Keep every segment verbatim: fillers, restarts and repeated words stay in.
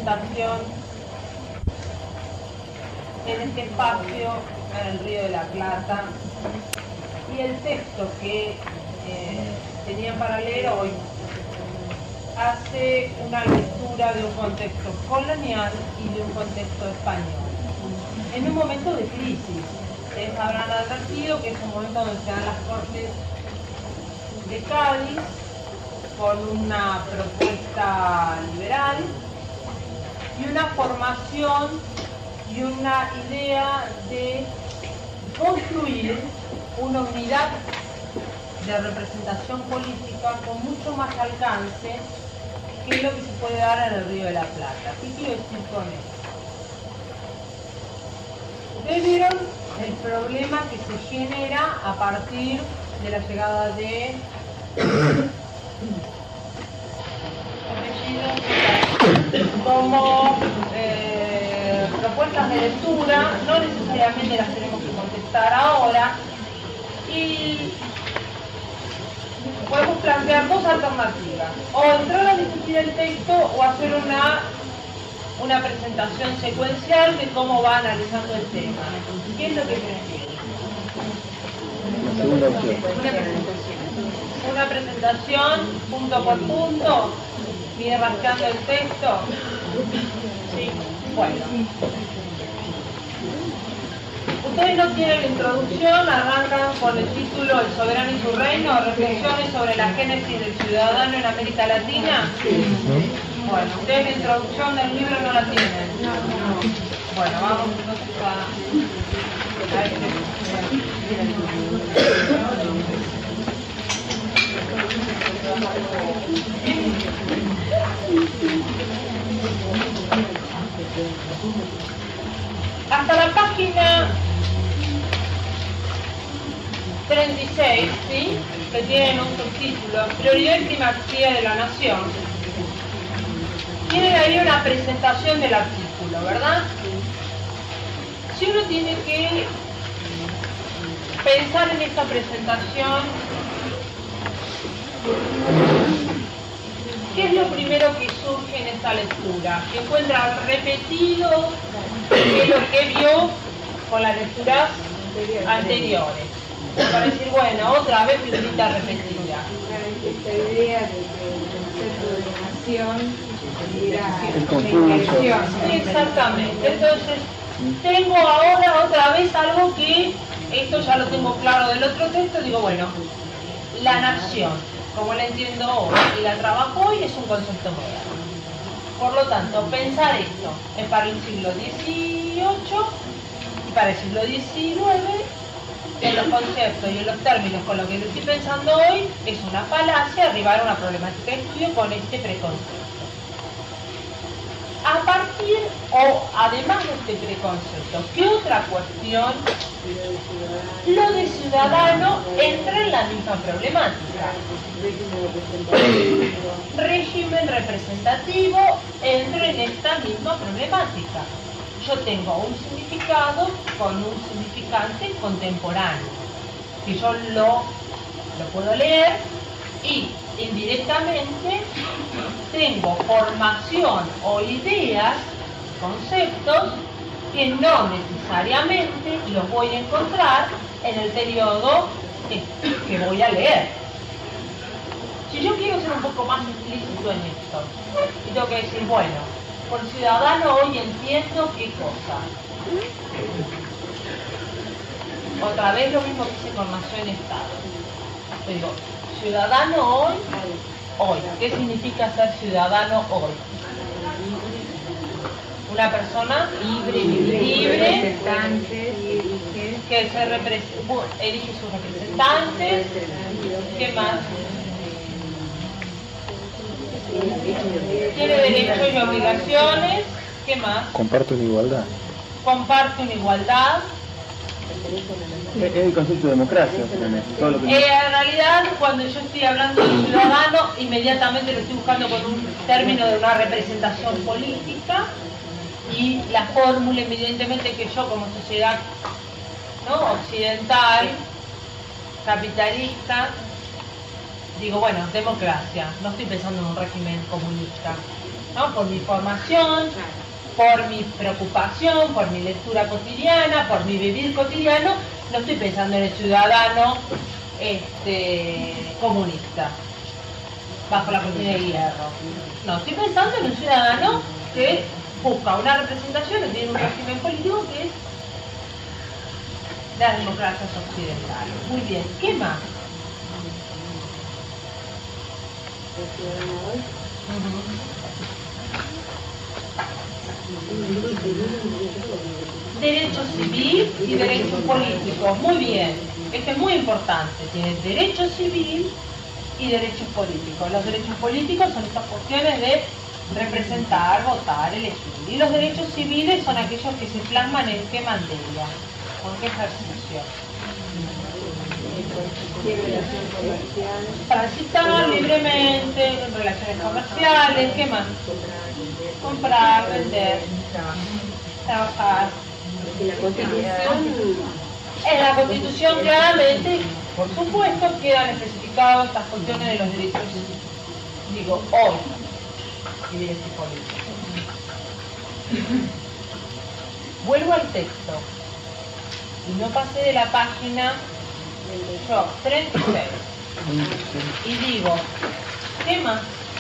presentación en este espacio en el Río de la Plata, y el texto que eh, tenían para leer hoy hace una lectura de un contexto colonial y de un contexto español en un momento de crisis. Ustedes habrán advertido que es un momento donde se dan las Cortes de Cádiz con una propuesta liberal y una formación y una idea de construir una unidad de representación política con mucho más alcance que lo que se puede dar en el Río de la Plata. ¿Qué quiero decir con esto? Ustedes vieron el problema que se genera a partir de la llegada de como eh, propuestas de lectura, no necesariamente las tenemos que contestar ahora, y podemos plantear dos alternativas: o entrar a discutir el texto o hacer una una presentación secuencial de cómo va analizando el tema. ¿Qué es lo que prefieren? Segunda opción. Una presentación. Una presentación punto por punto, ir rascando el texto. Sí, bueno. Ustedes no tienen la introducción, arrancan con el título El soberano y su reino, reflexiones sobre la génesis del ciudadano en América Latina. Bueno, ustedes la introducción del libro no la tienen. Bueno, vamos entonces a, a este. Hasta la página treinta y seis, ¿sí? Que tienen un subtítulo, Prioridad y Primacía de la Nación. Tienen ahí una presentación del artículo, ¿verdad? Si uno tiene que pensar en esta presentación, ¿qué es lo primero que surge en esta lectura? Que encuentra repetido es lo que vio con las lecturas anteriores. Para decir, bueno, otra vez figurita repetida. Esta idea de que el concepto de nación El confuso. Exactamente. Entonces, tengo ahora otra vez algo que, esto ya lo tengo claro del otro texto, digo, bueno, la nación, como la entiendo hoy y la trabajo hoy, es un concepto moderno. Por lo tanto, pensar esto es para el siglo dieciocho y para el siglo diecinueve, en los conceptos y en los términos con lo que lo estoy pensando hoy, es una falacia arribar a una problemática de estudio con este preconcepto. A partir, o además de este preconcepto, ¿qué otra cuestión? Lo de ciudadano entra en la misma problemática. Régimen representativo entra en esta misma problemática. Yo tengo un significado con un significante contemporáneo, que yo lo, lo puedo leer y indirectamente tengo formación o ideas, conceptos, que no necesariamente los voy a encontrar en el periodo que, que voy a leer. Si yo quiero ser un poco más explícito en esto, y tengo que decir, bueno, por ciudadano hoy entiendo qué cosa. Otra vez lo mismo que hice con nación Estado. Digo, ciudadano hoy, hoy. ¿Qué significa ser ciudadano hoy? Una persona libre, libre que se representa, elige sus representantes. ¿Qué más? Tiene derechos y obligaciones. ¿Qué más? Comparte una igualdad. Comparte una igualdad. Es el concepto de democracia. Todo lo que... eh, en realidad, cuando yo estoy hablando de ciudadano, inmediatamente lo estoy buscando con un término de una representación política, y la fórmula, evidentemente, que yo como sociedad, ¿no?, occidental, capitalista, digo, bueno, democracia, no estoy pensando en un régimen comunista, ¿no? Por mi formación, por mi preocupación, por mi lectura cotidiana, por mi vivir cotidiano, no estoy pensando en el ciudadano este, comunista, bajo la cortina de hierro. No, estoy pensando en un ciudadano que busca una representación, que tiene un régimen político que es las democracias occidentales. Muy bien, ¿qué más? Uh-huh. Derecho civil y derechos políticos. Muy bien, esto es muy importante. Tiene derecho civil y derechos políticos. Los derechos políticos son estas cuestiones de representar, votar, elegir. Y los derechos civiles son aquellos que se plasman en qué materia, con qué ejercicio. Transitar libremente, relaciones comerciales, ¿qué más? Comprar, vender, trabajar. La Constitución. En la Constitución claramente, por supuesto, quedan especificadas estas cuestiones de los derechos, digo, hoy, civiles y políticos. Vuelvo al texto y no pasé de la página yo, treinta y seis, y digo, ¿qué más?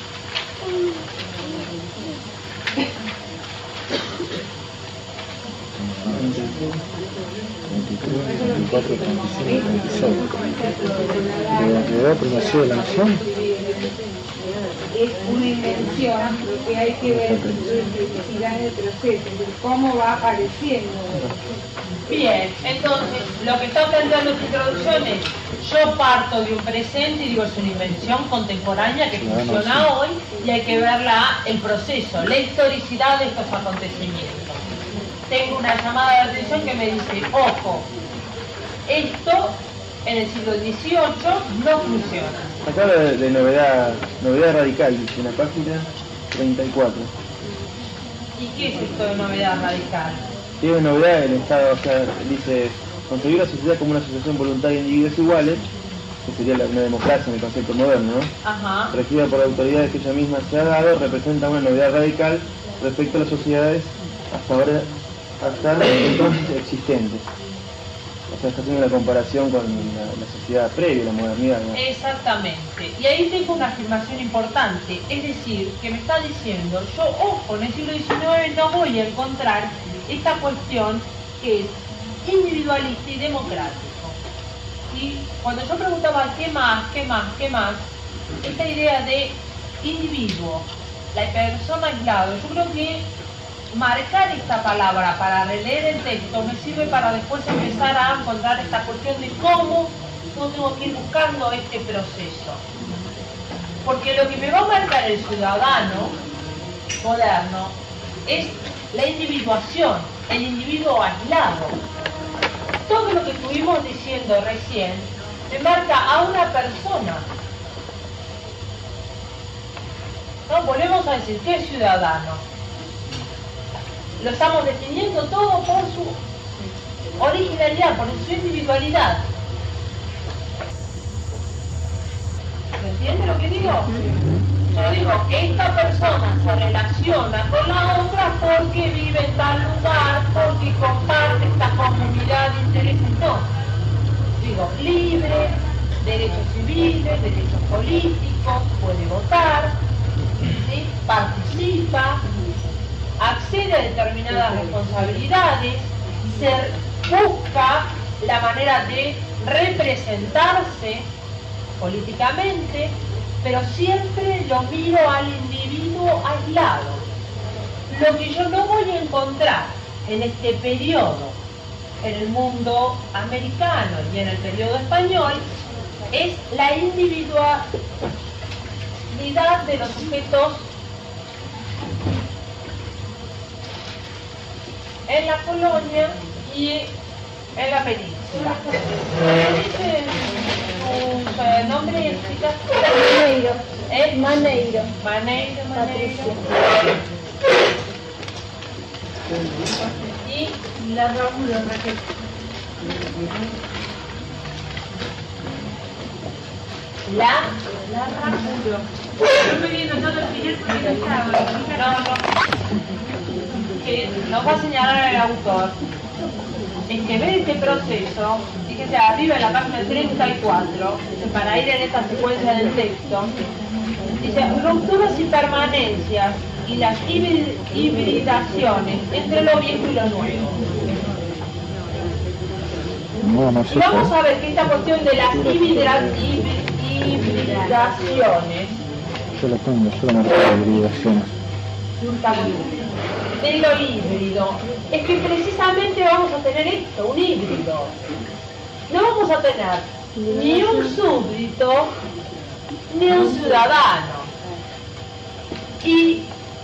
veinticuatro, treinta y cinco, treinta y seis. ¿De la primacia de la nación? Es una invención, lo que hay que ver es la necesidad del proceso, de cómo va apareciendo. Bien, entonces, lo que está planteando esta introducción es, yo parto de un presente y digo, es una invención contemporánea que funciona hoy y hay que verla, el proceso, la historicidad de estos acontecimientos. Tengo una llamada de atención que me dice, ojo, esto en el siglo dieciocho no funciona. Acá habla de, de novedad, novedad radical, dice en la página treinta y cuatro. ¿Y qué es esto de novedad radical? Tiene novedad el Estado, o sea, dice, concebir la sociedad como una asociación voluntaria de individuos iguales, que sería la, una democracia en el concepto moderno, ¿no? Ajá. Regida por autoridades que ella misma se ha dado, representa una novedad radical respecto a las sociedades hasta ahora, hasta entonces existentes. O sea, está haciendo una comparación con la, la sociedad previa, la modernidad, ¿no? Exactamente. Y ahí tengo una afirmación importante. Es decir, que me está diciendo, yo, ojo, en el siglo diecinueve no voy a encontrar esta cuestión que es individualista y democrático. Y cuando yo preguntaba qué más, qué más, qué más, esta idea de individuo, la persona aislado, yo creo que marcar esta palabra para releer el texto me sirve para después empezar a encontrar esta cuestión de cómo yo tengo que ir buscando este proceso. Porque lo que me va a marcar el ciudadano moderno es la individuación, el individuo aislado. Todo lo que estuvimos diciendo recién me marca a una persona. No, volvemos a decir, ¿qué es ciudadano? Lo estamos definiendo todo por su originalidad, por su individualidad. ¿Se entiende lo que digo? Yo digo, esta persona se relaciona con la otra porque vive en tal lugar, porque comparte esta comunidad de intereses. No. Digo, libre, derechos civiles, derechos políticos, puede votar, ¿sí? Participa, accede a determinadas responsabilidades, se busca la manera de representarse políticamente, pero siempre lo miro al individuo aislado. Lo que yo no voy a encontrar en este periodo, en el mundo americano y en el periodo español, es la individualidad de los sujetos en la colonia y en la península. ¿Dice su nombre, chicas? Maneiro. ¿Eh? Maneiro. Maneiro, Maneiro. Y La Raúl, Raquel. La, la raza. Estoy viendo todo el final porque no estaba. No, no. Que nos va a señalar el autor. Es que ver este proceso, fíjese arriba en la página treinta y cuatro, para ir en esta secuencia del texto, dice rupturas y permanencias y las hibrid- hibridaciones entre lo viejo y lo nuevo. No, no sé. Y vamos a ver que esta cuestión de las hibridra- hibri- hibridaciones, Yo lo tengo, yo lo marco de hibridaciones. de lo híbrido, es que precisamente vamos a tener esto, un híbrido. No vamos a tener ni un súbdito ni un ciudadano. Y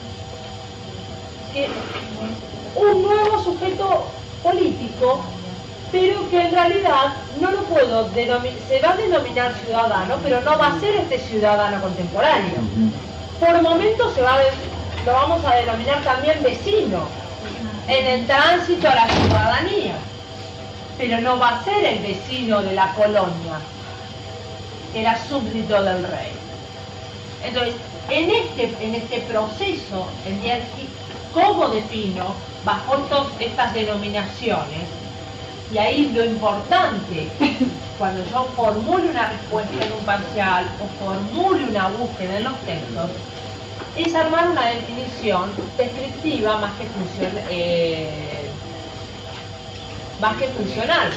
que un nuevo sujeto político, pero que en realidad no lo puedo denominar, se va a denominar ciudadano, pero no va a ser este ciudadano contemporáneo. Por momentos se va a de- lo vamos a denominar también vecino, en el tránsito a la ciudadanía, pero no va a ser el vecino de la colonia, que era súbdito del rey. Entonces, en este, en este proceso, en Dialgi, ¿cómo defino bajo estos, estas denominaciones? Y ahí lo importante, cuando yo formule una respuesta en un parcial o formule una búsqueda en los textos, es armar una definición descriptiva más que, funcion, eh, más que funcional.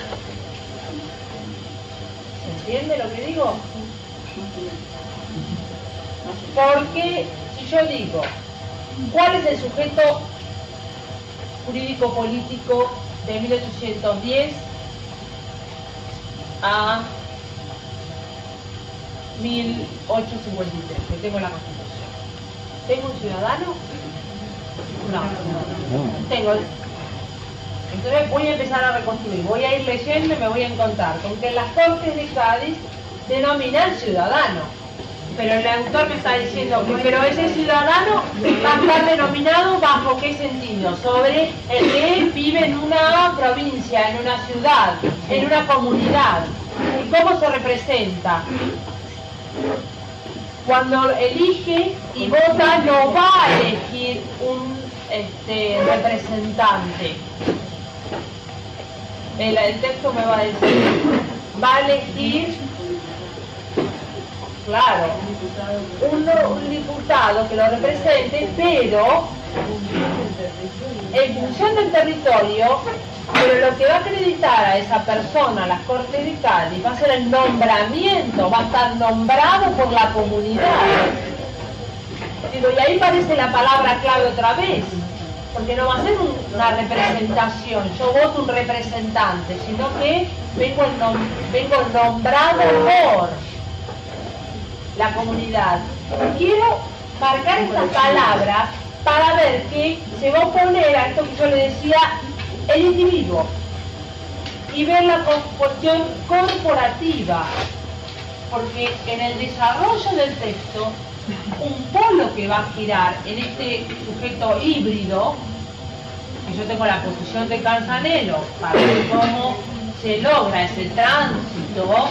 ¿Se entiende lo que digo? Porque si yo digo, ¿cuál es el sujeto jurídico-político de mil ochocientos diez a mil ochocientos cincuenta y tres, que tengo la Constitución? ¿Tengo un ciudadano? No. Tengo. Entonces voy a empezar a reconstruir, voy a ir leyendo y me voy a encontrar con que en las Cortes de Cádiz denominan ciudadano. Pero el autor me está diciendo que pero ese ciudadano va a estar denominado bajo qué sentido, sobre el que vive en una provincia, en una ciudad, en una comunidad. ¿Y cómo se representa? Cuando elige y vota no va a elegir un este, representante. El, el texto me va a decir, va a elegir, claro, un, un diputado que lo represente, pero en función del territorio, pero lo que va a acreditar a esa persona a las Cortes de Cádiz va a ser el nombramiento, va a estar nombrado por la comunidad. Digo, y ahí aparece la palabra clave otra vez, porque no va a ser un, una representación, yo voto un representante, sino que vengo, el nom vengo nombrado por la comunidad. Quiero marcar estas palabras para ver que se va a oponer a esto que yo le decía, el individuo, y ver la cuestión corporativa, porque en el desarrollo del texto, un polo que va a girar en este sujeto híbrido, que yo tengo la posición de Canzanello para ver cómo se logra ese tránsito,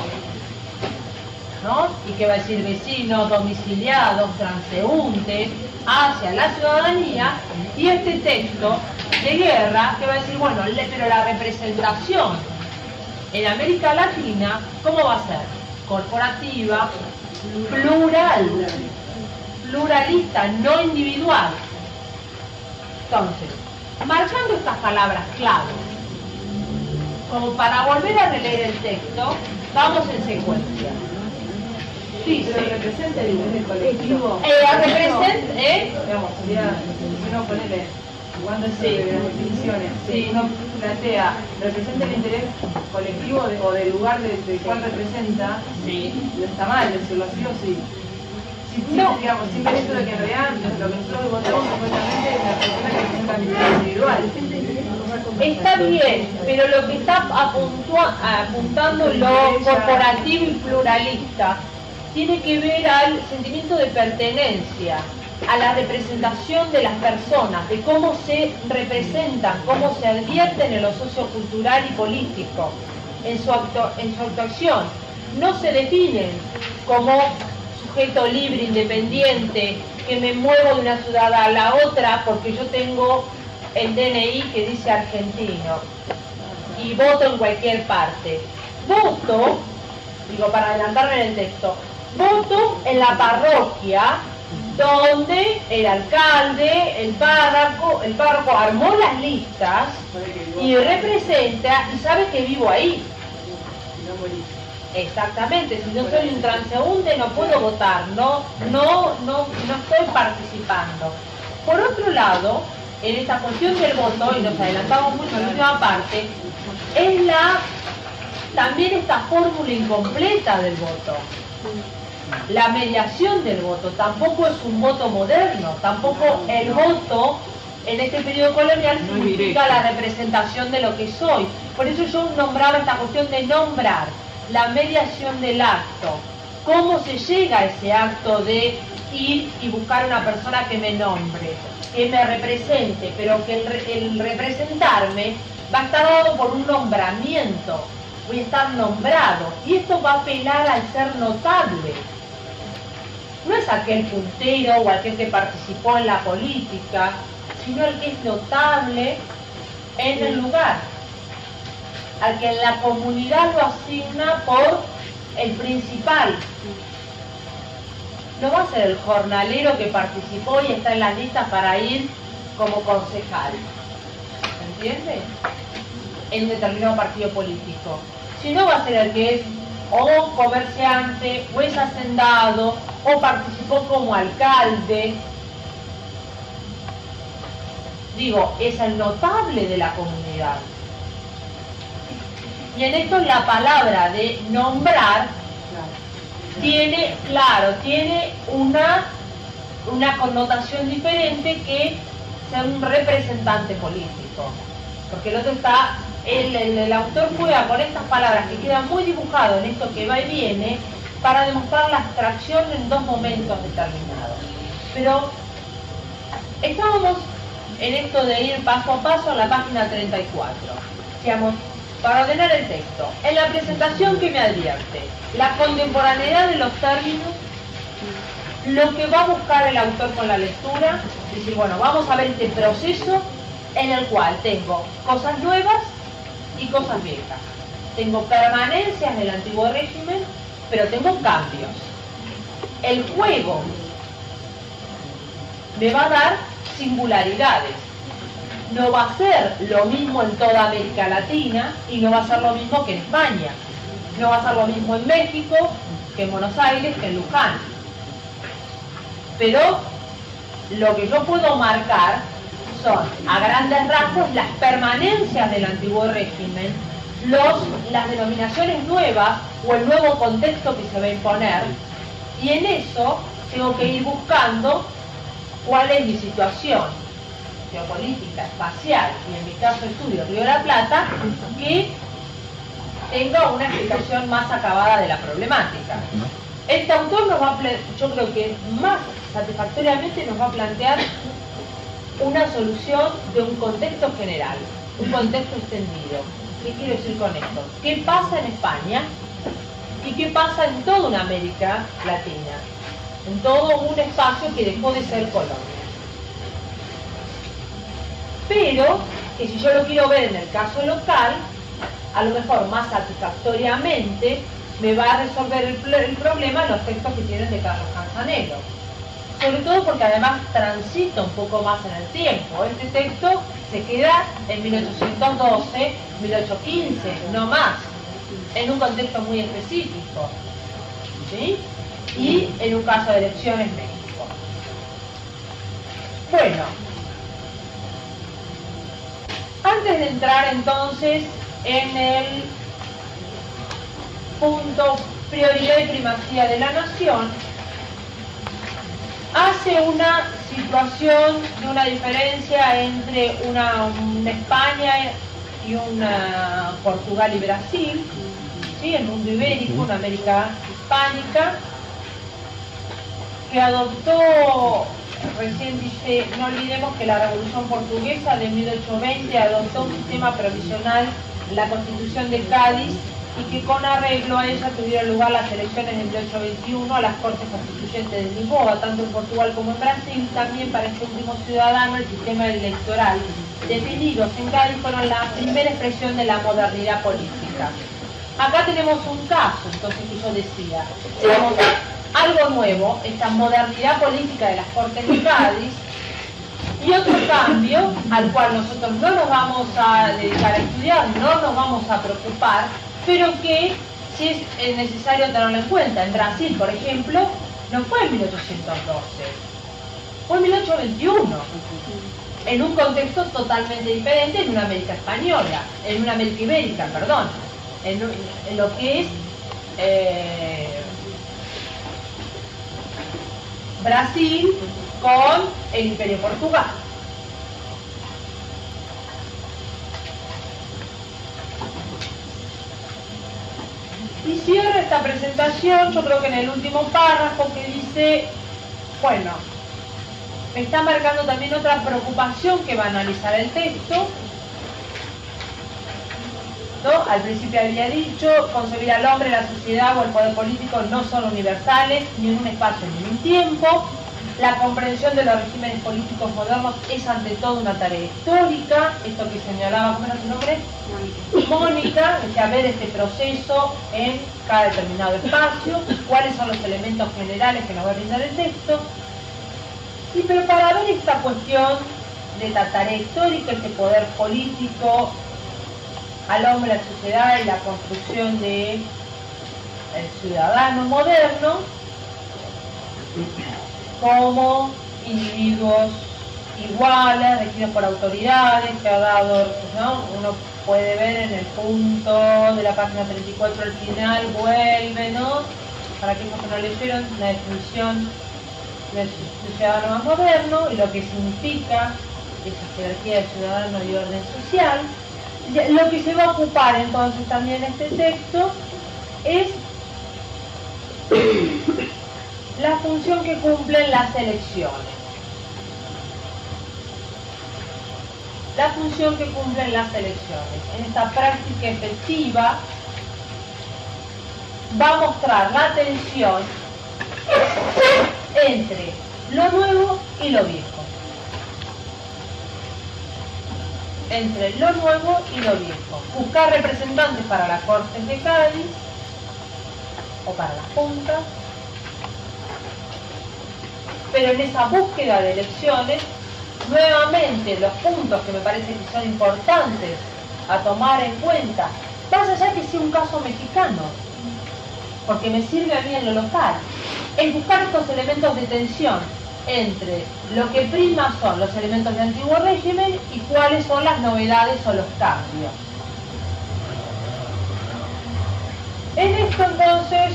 ¿no? Y que va a decir vecinos, domiciliados, transeúntes, hacia la ciudadanía, y este texto de Guerra que va a decir, bueno, pero la representación en América Latina, ¿cómo va a ser? Corporativa, plural, pluralista, no individual. Entonces, marcando estas palabras clave, como para volver a releer el texto, vamos en secuencia. Dice, Pero representa el interés colectivo. eh, representa, ¿eh? Digamos, sería, si uno ponele, jugando Sí. entre las definiciones, Sí. si uno plantea, representa el interés colectivo de- o del lugar de, de cuál representa, Sí. no está mal decirlo así o sí. Si, si, No. digamos, sin ver esto de que en realidad lo que nosotros votamos supuestamente es la persona que representa mi interés individual. Está bien, pero lo que está apuntua- apuntando lo corporativo y pluralista tiene que ver al sentimiento de pertenencia, a la representación de las personas, de cómo se representan, cómo se advierten en lo sociocultural y político, en su, acto, en su actuación. no se definen como sujeto libre, independiente, que me muevo de una ciudad a la otra porque yo tengo el D N I que dice argentino y voto en cualquier parte. Voto, digo para adelantarme en el texto, voto en la parroquia donde el alcalde, el párroco, el párroco armó las listas y representa y sabe que vivo ahí. Exactamente, si no soy un transeúnte no puedo votar, no, no, no, no estoy participando. Por otro lado, en esta cuestión del voto, y nos adelantamos mucho en la última parte, es la también esta fórmula incompleta del voto. La mediación del voto tampoco es un voto moderno, tampoco el voto en este periodo colonial significa la representación de lo que soy. Por eso yo nombraba esta cuestión de nombrar, la mediación del acto. ¿Cómo se llega a ese acto de ir y buscar una persona que me nombre, que me represente, pero que el, el representarme va a estar dado por un nombramiento, voy a estar nombrado, y esto va a apelar al ser notable. No es aquel puntero o aquel que participó en la política, sino el que es notable en el lugar, al que en la comunidad lo asigna por el principal. No va a ser el jornalero que participó y está en las listas para ir como concejal, ¿se entiende? En un determinado partido político. Sino va a ser el que es o comerciante, o es hacendado, o participó como alcalde. Digo, es el notable de la comunidad. Y en esto la palabra de nombrar tiene, claro, tiene una, una connotación diferente que ser un representante político. Porque el otro está, el, el, el autor juega con estas palabras que quedan muy dibujadas en esto que va y viene para demostrar la abstracción en dos momentos determinados. Pero estábamos en esto de ir paso a paso a la página treinta y cuatro. Digamos, para ordenar el texto, en la presentación que me advierte, la contemporaneidad de los términos, lo que va a buscar el autor con la lectura, es decir, bueno, vamos a ver este proceso en el cual tengo cosas nuevas y cosas viejas. Tengo permanencias del antiguo régimen, pero tengo cambios. El juego me va a dar singularidades. No va a ser lo mismo en toda América Latina y no va a ser lo mismo que en España. No va a ser lo mismo en México que en Buenos Aires, que en Luján. Pero lo que yo puedo marcar son, a grandes rasgos, las permanencias del antiguo régimen, los, las denominaciones nuevas o el nuevo contexto que se va a imponer, y en eso tengo que ir buscando cuál es mi situación geopolítica, espacial, y en mi caso estudio Río de la Plata, que tenga una explicación más acabada de la problemática. Este autor nos va a, yo creo que más satisfactoriamente nos va a plantear una solución de un contexto general, un contexto extendido. ¿Qué quiero decir con esto? ¿Qué pasa en España? ¿Y qué pasa en toda una América Latina? En todo un espacio que dejó de ser colonia. Pero que si yo lo quiero ver en el caso local, a lo mejor más satisfactoriamente me va a resolver el, el problema los textos que tienen de Carlos Canzanero. Sobre todo porque además transita un poco más en el tiempo. Este texto se queda en mil ochocientos doce, mil ochocientos quince, no más, en un contexto muy específico, ¿sí? Y en un caso de elecciones México. Bueno, antes de entrar entonces en el punto prioridad y primacía de la nación, hace una situación de una diferencia entre una, una España y una Portugal y Brasil, ¿sí? El mundo ibérico, una América hispánica, que adoptó, recién dice, no olvidemos que la Revolución Portuguesa de mil ochocientos veinte adoptó un sistema provisional, la Constitución de Cádiz, y que con arreglo a ella tuvieron lugar las elecciones de mil ochocientos veintiuno a las Cortes Constituyentes de Lisboa, tanto en Portugal como en Brasil. También para este último ciudadano el sistema electoral definidos en Cádiz fueron la primera expresión de la modernidad política. Acá tenemos un caso, entonces, que yo decía, digamos, algo nuevo, esta modernidad política de las Cortes de Cádiz, y otro cambio al cual nosotros no nos vamos a dedicar a estudiar, no nos vamos a preocupar, pero que sí es necesario tenerlo en cuenta. En Brasil, por ejemplo, no fue en mil ochocientos doce, fue en mil ochocientos veintiuno, en un contexto totalmente diferente, en una América española, en una América ibérica, perdón, en, en lo que es eh, Brasil con el Imperio Portugal. Y cierro esta presentación, yo creo que en el último párrafo, que dice, bueno, me está marcando también otra preocupación que va a analizar el texto, ¿no? Al principio había dicho, concebir al hombre, la sociedad o el poder político no son universales, ni en un espacio ni en un tiempo. La comprensión de los regímenes políticos modernos es ante todo una tarea histórica. Esto que señalaba, ¿cómo era su nombre? Mónica. Mónica, es decir, ver este proceso en cada determinado espacio, cuáles son los elementos generales que nos va a brindar el texto. Y pero para ver esta cuestión de la tarea histórica, este poder político, al hombre, a la sociedad y la construcción de el ciudadano moderno como individuos iguales, regidos por autoridades, que ha dado, ¿no? Uno puede ver en el punto de la página treinta y cuatro al final, vuelve, ¿no? Para aquellos que no leyeron, la definición del ciudadano más moderno y lo que significa esa jerarquía de ciudadano y orden social. Lo que se va a ocupar entonces también en este texto es la función que cumplen las elecciones. La función que cumplen las elecciones. En esta práctica efectiva va a mostrar la tensión entre lo nuevo y lo viejo. Entre lo nuevo y lo viejo. Buscar representantes para las Cortes de Cádiz o para las juntas, pero en esa búsqueda de elecciones, nuevamente los puntos que me parece que son importantes a tomar en cuenta, más allá que sea un caso mexicano, porque me sirve a mí en lo local, es buscar estos elementos de tensión entre lo que prima son los elementos de antiguo régimen y cuáles son las novedades o los cambios. En esto entonces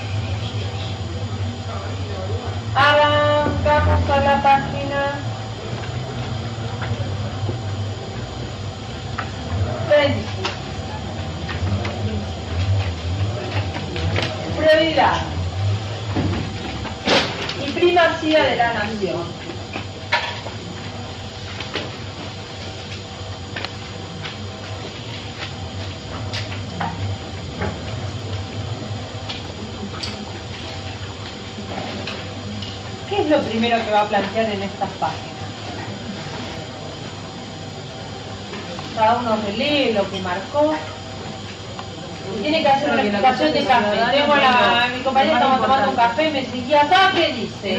arrancamos a la página treinta y seis. Prioridad y primacía de la nación. ¿Qué es lo primero que va a plantear en estas páginas? Cada uno relee lo que marcó. Tiene que hacer una explicación de café. Tengo la, mi compañera estaba tomando un café y me seguía acá, ¿qué dice?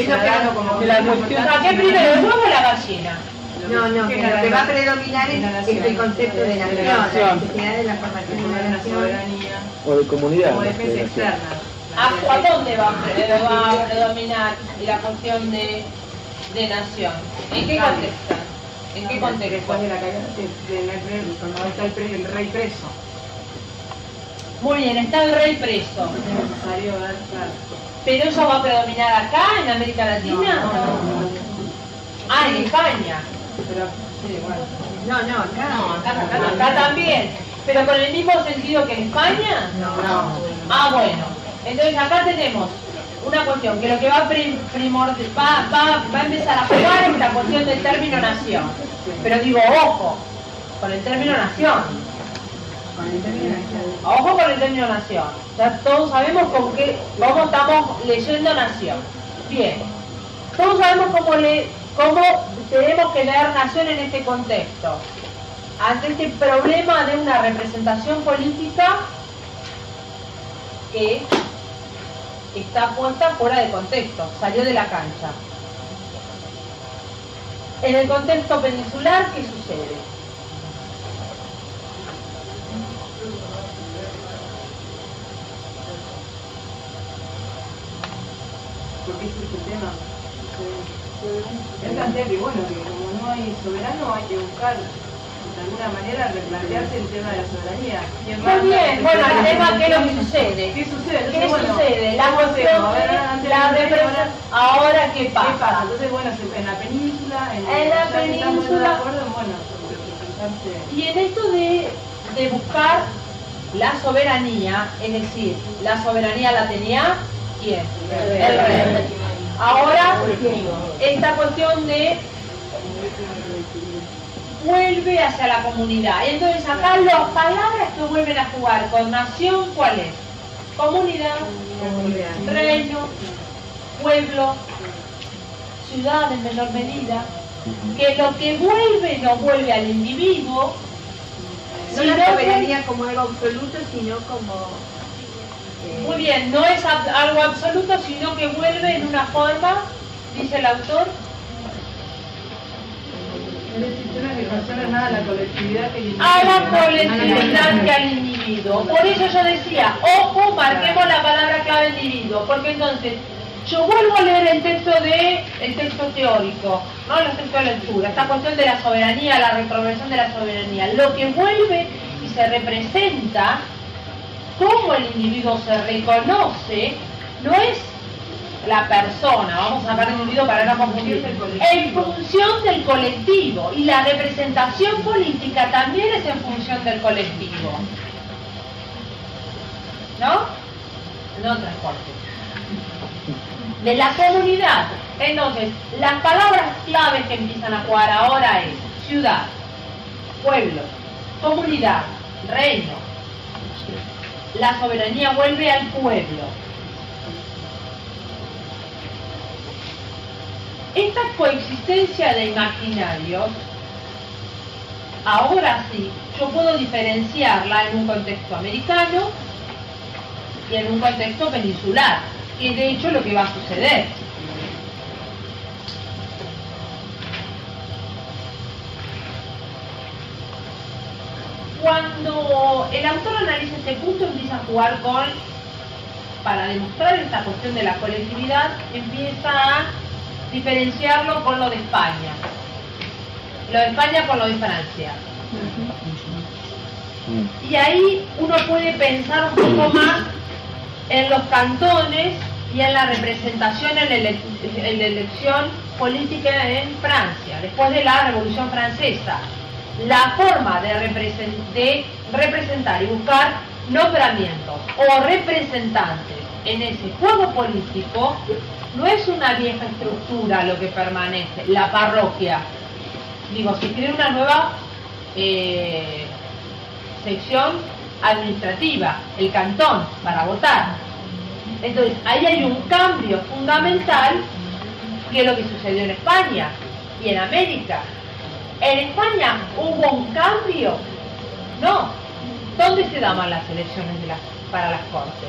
¿A qué primero, el huevo o la gallina? No, no, que lo que va a predominar es, es el concepto de nación, la necesidad de la formación de la nación o de comunidad. o defensa externa. ¿A, ¿A dónde va a, va a predominar la cuestión de, de nación? ¿En qué contexto? ¿En qué contexto? Después de la caída de, de, de, de, cuando está el, pre, el rey preso. Muy bien, está el rey preso. Es necesario dar, claro. ¿Pero eso va a predominar acá, en América Latina? No, no, no, no. Ah, en España. Pero, sí, bueno. No, no, acá. No, acá, acá, acá también. ¿Pero con el mismo sentido que en España? No, no. Ah, bueno. Entonces acá tenemos una cuestión que lo que va a, prim primor va, va, va a empezar a jugar es la cuestión del término nación. Pero digo, ojo, con el término nación. Ojo con el término nación. Ya todos sabemos con qué, cómo estamos leyendo nación. Bien. Todos sabemos cómo, le, cómo tenemos que leer nación en este contexto. Ante este problema de una representación política que está puesta fuera de contexto, salió de la cancha. En el contexto peninsular, ¿qué sucede? Porque ese es el tema. Él plantea que, bueno, que como no hay soberano, hay que buscar de alguna manera replantearse el tema de la soberanía. Muy bien, bueno, el tema, ¿qué es lo que sucede? ¿Qué sucede? Entonces, ¿Qué bueno, sucede? La ¿cómo cuestión hacemos? de Ahora, antes la de- representación. Ahora, ¿qué ¿Qué pasa? pasa? Entonces, bueno, se- en la península, en, En la ya que estamos península- de acuerdo, bueno, representarse. Y en esto de, de buscar la soberanía, es decir, la soberanía la tenía ¿quién? El rey. Ahora, esta cuestión de vuelve hacia la comunidad. Entonces acá las palabras que vuelven a jugar con nación, ¿cuál es? Comunidad, reino, pueblo, ciudad en menor medida, que lo que vuelve no vuelve al individuo, No sino la que- soberanía como algo absoluto, sino como... eh, muy bien, no es ab- algo absoluto, sino que vuelve en una forma, dice el autor, Es decir, una que funciona nada a la colectividad que el a la individuo. colectividad que al individuo. Por eso yo decía, ojo, marquemos la palabra clave individuo, porque entonces yo vuelvo a leer el texto de el texto teórico, no el texto de lectura, esta cuestión de la soberanía, la retroversión de la soberanía, lo que vuelve y se representa, cómo el individuo se reconoce, no es la persona, vamos a sacar el individuo para no confundir, en función del colectivo, y la representación política también es en función del colectivo, ¿no? No transporte. De la comunidad. Entonces, las palabras claves que empiezan a jugar ahora es ciudad, pueblo, comunidad, reino. La soberanía vuelve al pueblo. Esta coexistencia de imaginarios, ahora sí, yo puedo diferenciarla en un contexto americano y en un contexto peninsular, que de hecho es lo que va a suceder. Cuando el autor analiza este punto, empieza a jugar con, para demostrar esta cuestión de la colectividad, empieza a diferenciarlo con lo de España. Lo de España con lo de Francia. Y ahí uno puede pensar un poco más en los cantones y en la representación en la, ele en la elección política en Francia, después de la Revolución Francesa. La forma de, represent de representar y buscar nombramientos o representantes en ese juego político no es una vieja estructura lo que permanece, la parroquia. Digo, se crea una nueva eh, sección administrativa, el cantón, para votar. Entonces, ahí hay un cambio fundamental, que es lo que sucedió en España y en América. ¿En España hubo un cambio? No. ¿Dónde se daban las elecciones de las, para las Cortes?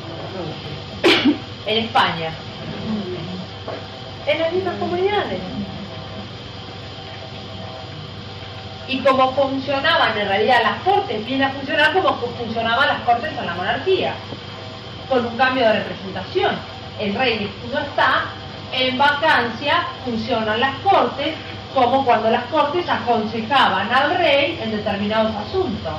En España. En las mismas comunidades. Y como funcionaban en realidad las Cortes, viene a funcionar como funcionaban las Cortes en la monarquía, con un cambio de representación. El rey no está, en vacancia funcionan las Cortes, como cuando las Cortes aconsejaban al rey en determinados asuntos.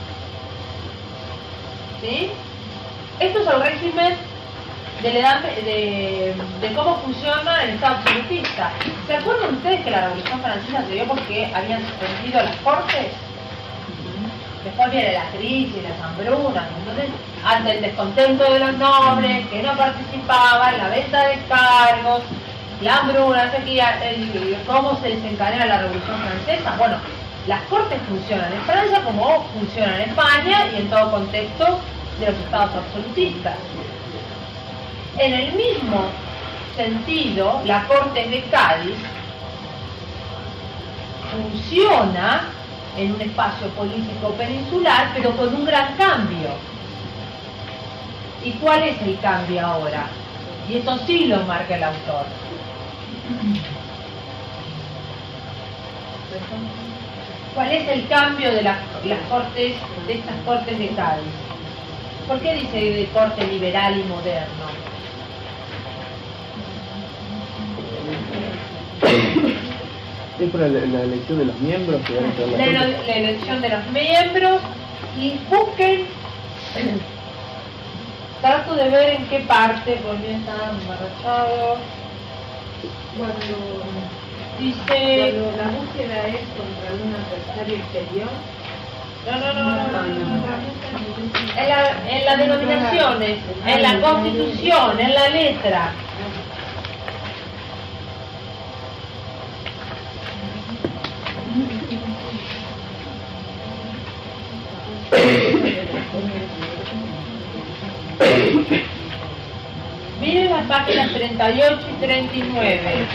¿Sí? Esto es el régimen de, la edad, de, de cómo funciona el Estado absolutista. ¿Se acuerdan ustedes que la Revolución Francesa se dio porque habían suspendido las Cortes? Después viene la crisis, las hambrunas, entonces ante el descontento de los nobles que no participaban, la venta de cargos, la hambruna, sequía, el, cómo se desencadena la Revolución Francesa. Bueno, Las cortes funcionan en Francia como funcionan en España y en todo contexto de los estados absolutistas. En el mismo sentido, la Corte de Cádiz funciona en un espacio político peninsular, pero con un gran cambio. ¿Y cuál es el cambio ahora? Y esto sí lo marca el autor. ¿Cuál es el cambio de las, las cortes, de estas cortes de Cádiz? ¿Por qué dice de corte liberal y moderno? Es por la, la elección de los miembros que van a ser la, la, la elección de los miembros, y busquen, trato de ver en qué parte, porque está embarrachado. Cuando, Dice, cuando la búsqueda es contra un adversario exterior, no, no, no, no, no, no, no. En, la, en las denominaciones, en la Constitución, en la letra. Miren las páginas treinta y ocho y treinta y nueve.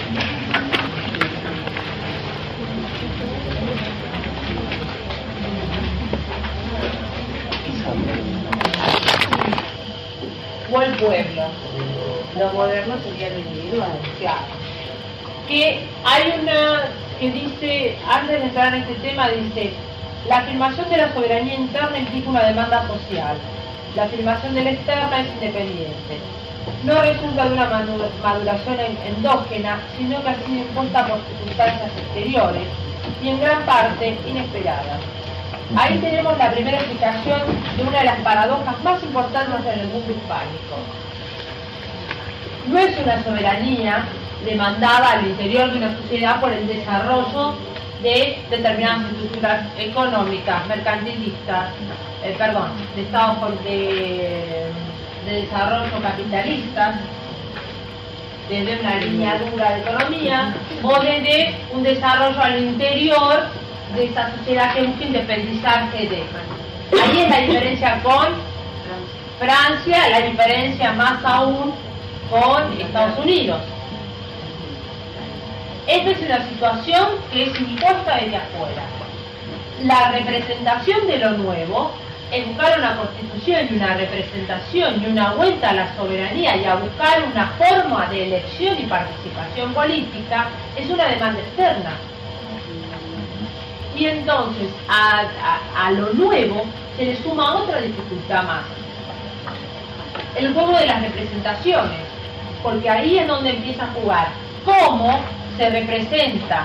O el pueblo. Lo moderno sería lo individual. Claro. Que hay una que dice, antes de entrar en este tema, dice: la afirmación de la soberanía interna implica una demanda social. La afirmación de la externa es independiente. No resulta de una maduración endógena, sino que ha sido impuesta por circunstancias exteriores y en gran parte inesperadas. Ahí tenemos la primera explicación de una de las paradojas más importantes en el mundo hispánico. No es una soberanía demandada al interior de una sociedad por el desarrollo de determinadas estructuras económicas, mercantilistas, eh, perdón, de estados de, de desarrollo capitalistas, desde una línea dura de economía, o desde un desarrollo al interior de esta sociedad que busca independizarse de. Ahí es la diferencia con Francia, la diferencia más aún con Estados Unidos. Esta es una situación que es impuesta desde afuera. La representación de lo nuevo es buscar una constitución y una representación y una vuelta a la soberanía y a buscar una forma de elección y participación política, es una demanda externa. Y entonces a, a, a lo nuevo se le suma otra dificultad más: el juego de las representaciones, porque ahí es donde empieza a jugar cómo se representa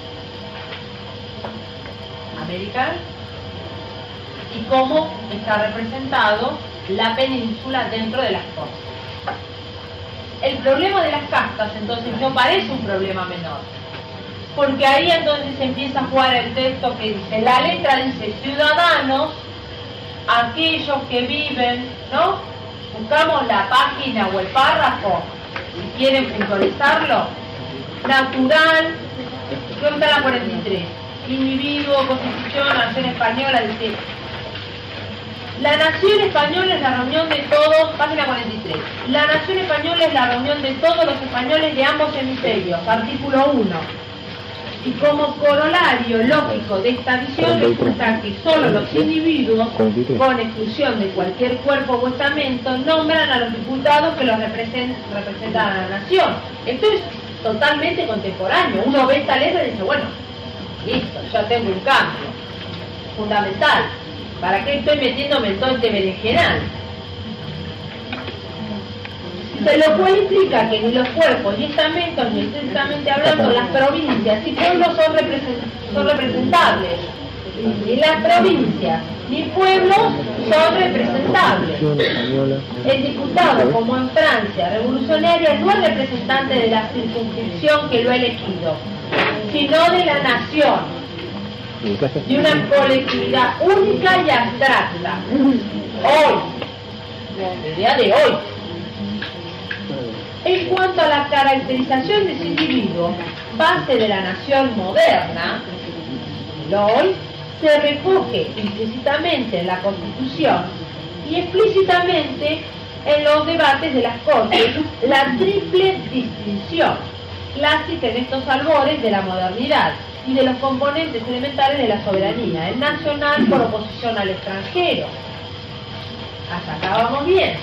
América y cómo está representado la península dentro de las costas. El problema de las castas entonces no parece un problema menor, porque ahí entonces empieza a jugar el texto que dice, la letra dice ciudadanos, aquellos que viven, ¿no? Buscamos la página o el párrafo, si quieren puntualizarlo. Natural, ¿dónde está la cuarenta y tres? Individuo, constitución, nación española, dice. La nación española es la reunión de todos, página cuarenta y tres. La nación española es la reunión de todos los españoles de ambos hemisferios, artículo uno. Y como corolario lógico de esta visión resulta que solo los individuos, con exclusión de cualquier cuerpo o estamento, nombran a los diputados que los represent, representan a la nación. Esto es totalmente contemporáneo. Uno ve esta letra y dice, bueno, listo, ya tengo un cambio fundamental. ¿Para qué estoy metiéndome en todo este berenjenal? Lo cual implica que ni los cuerpos, ni estamentos, ni estrictamente hablando, las provincias y pueblos son, represent son representables. Ni las provincias ni pueblos son representables. El diputado, como en Francia revolucionaria, no es representante de la circunscripción que lo ha elegido, sino de la nación, de una colectividad única y abstracta. Hoy, el día de hoy. En cuanto a la caracterización de ese individuo, base de la nación moderna, lo hoy, se recoge implícitamente en la Constitución y explícitamente en los debates de las Cortes la triple distinción clásica en estos albores de la modernidad y de los componentes elementales de la soberanía, el nacional por oposición al extranjero. Hasta acá vamos bien.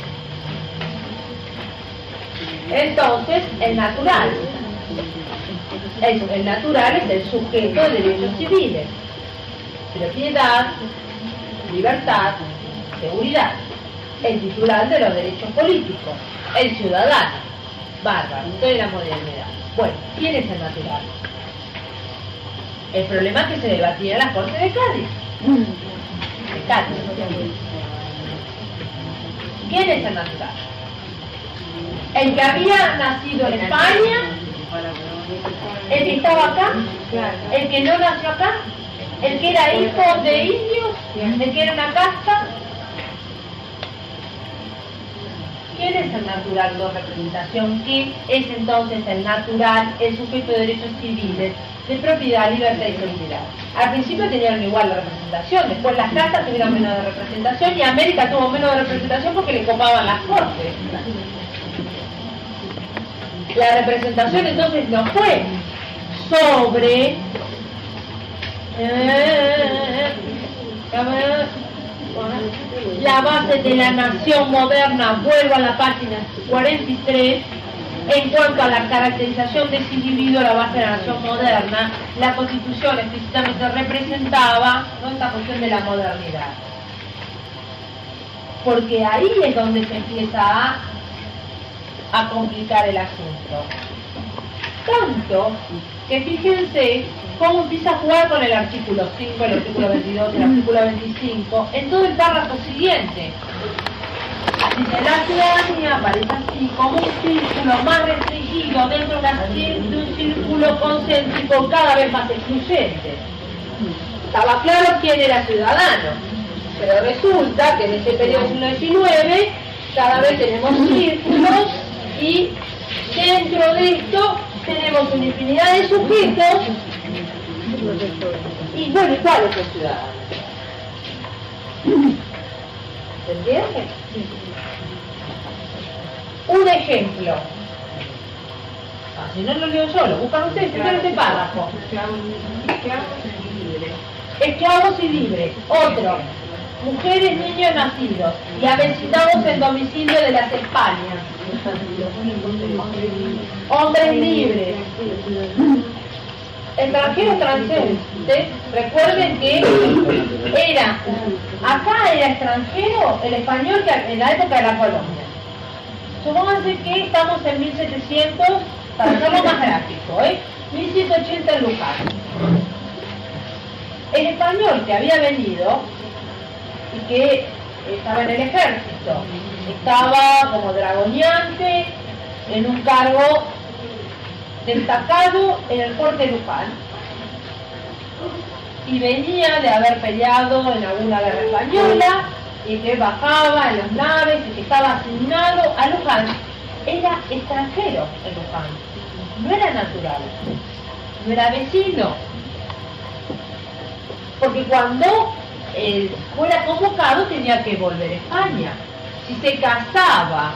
Entonces, el natural. El, el natural es el sujeto de derechos civiles. Propiedad, libertad, seguridad. El titular de los derechos políticos. El ciudadano. Bárbaro, de la modernidad. Bueno, ¿quién es el natural? El problema que se debatía en la Corte de Cádiz. De Cádiz. ¿Quién es el natural? El que había nacido en España, el que estaba acá, el que no nació acá, el que era hijo de indios, el que era una casta. ¿Quién es el natural por representación? ¿Qué es entonces el natural, el sujeto de derechos civiles, de propiedad, libertad y seguridad? Al principio tenían igual la representación, después las castas tuvieron menos de representación y América tuvo menos de representación porque le copaban las cortes. La representación entonces no fue sobre eh, la base de la nación moderna. Vuelvo a la página cuarenta y tres. En cuanto a la caracterización de ese individuo, la base de la nación moderna, la Constitución explícitamente representaba, ¿no?, esta cuestión de la modernidad. Porque ahí es donde se empieza a, a complicar el asunto. Tanto que fíjense cómo empieza a jugar con el artículo cinco, el artículo veintidós, el artículo veinticinco, en todo el párrafo siguiente. Dice, la ciudadanía aparece así como un círculo más restringido dentro de, una, de un círculo concéntrico cada vez más excluyente. Estaba claro quién era ciudadano, pero resulta que en ese periodo del siglo diecinueve cada vez tenemos círculos y dentro de esto tenemos una infinidad de sujetos y bueno, ¿cuál es el ciudadano? ¿Se entiende? Un ejemplo. Ah, si no lo leo yo, lo buscan ustedes, en este párrafo. Esclavos y libres. Otro. Mujeres, niños nacidos y avecinados en domicilio de las Españas. Hombres libres. Extranjeros transeúntes. Recuerden que era, acá era extranjero el español que en la época de la colonia. Supónganse que estamos en mil setecientos, para hacerlo más gráfico, ¿eh? mil ciento ochenta en Luján. El español que había venido y que estaba en el ejército, estaba como dragoneante en un cargo destacado en el fuerte de Luján y venía de haber peleado en alguna guerra española y que bajaba en las naves y que estaba asignado a Luján. Era extranjero en Luján, no era natural, no era vecino, porque cuando eh, fuera convocado tenía que volver a España. Si se casaba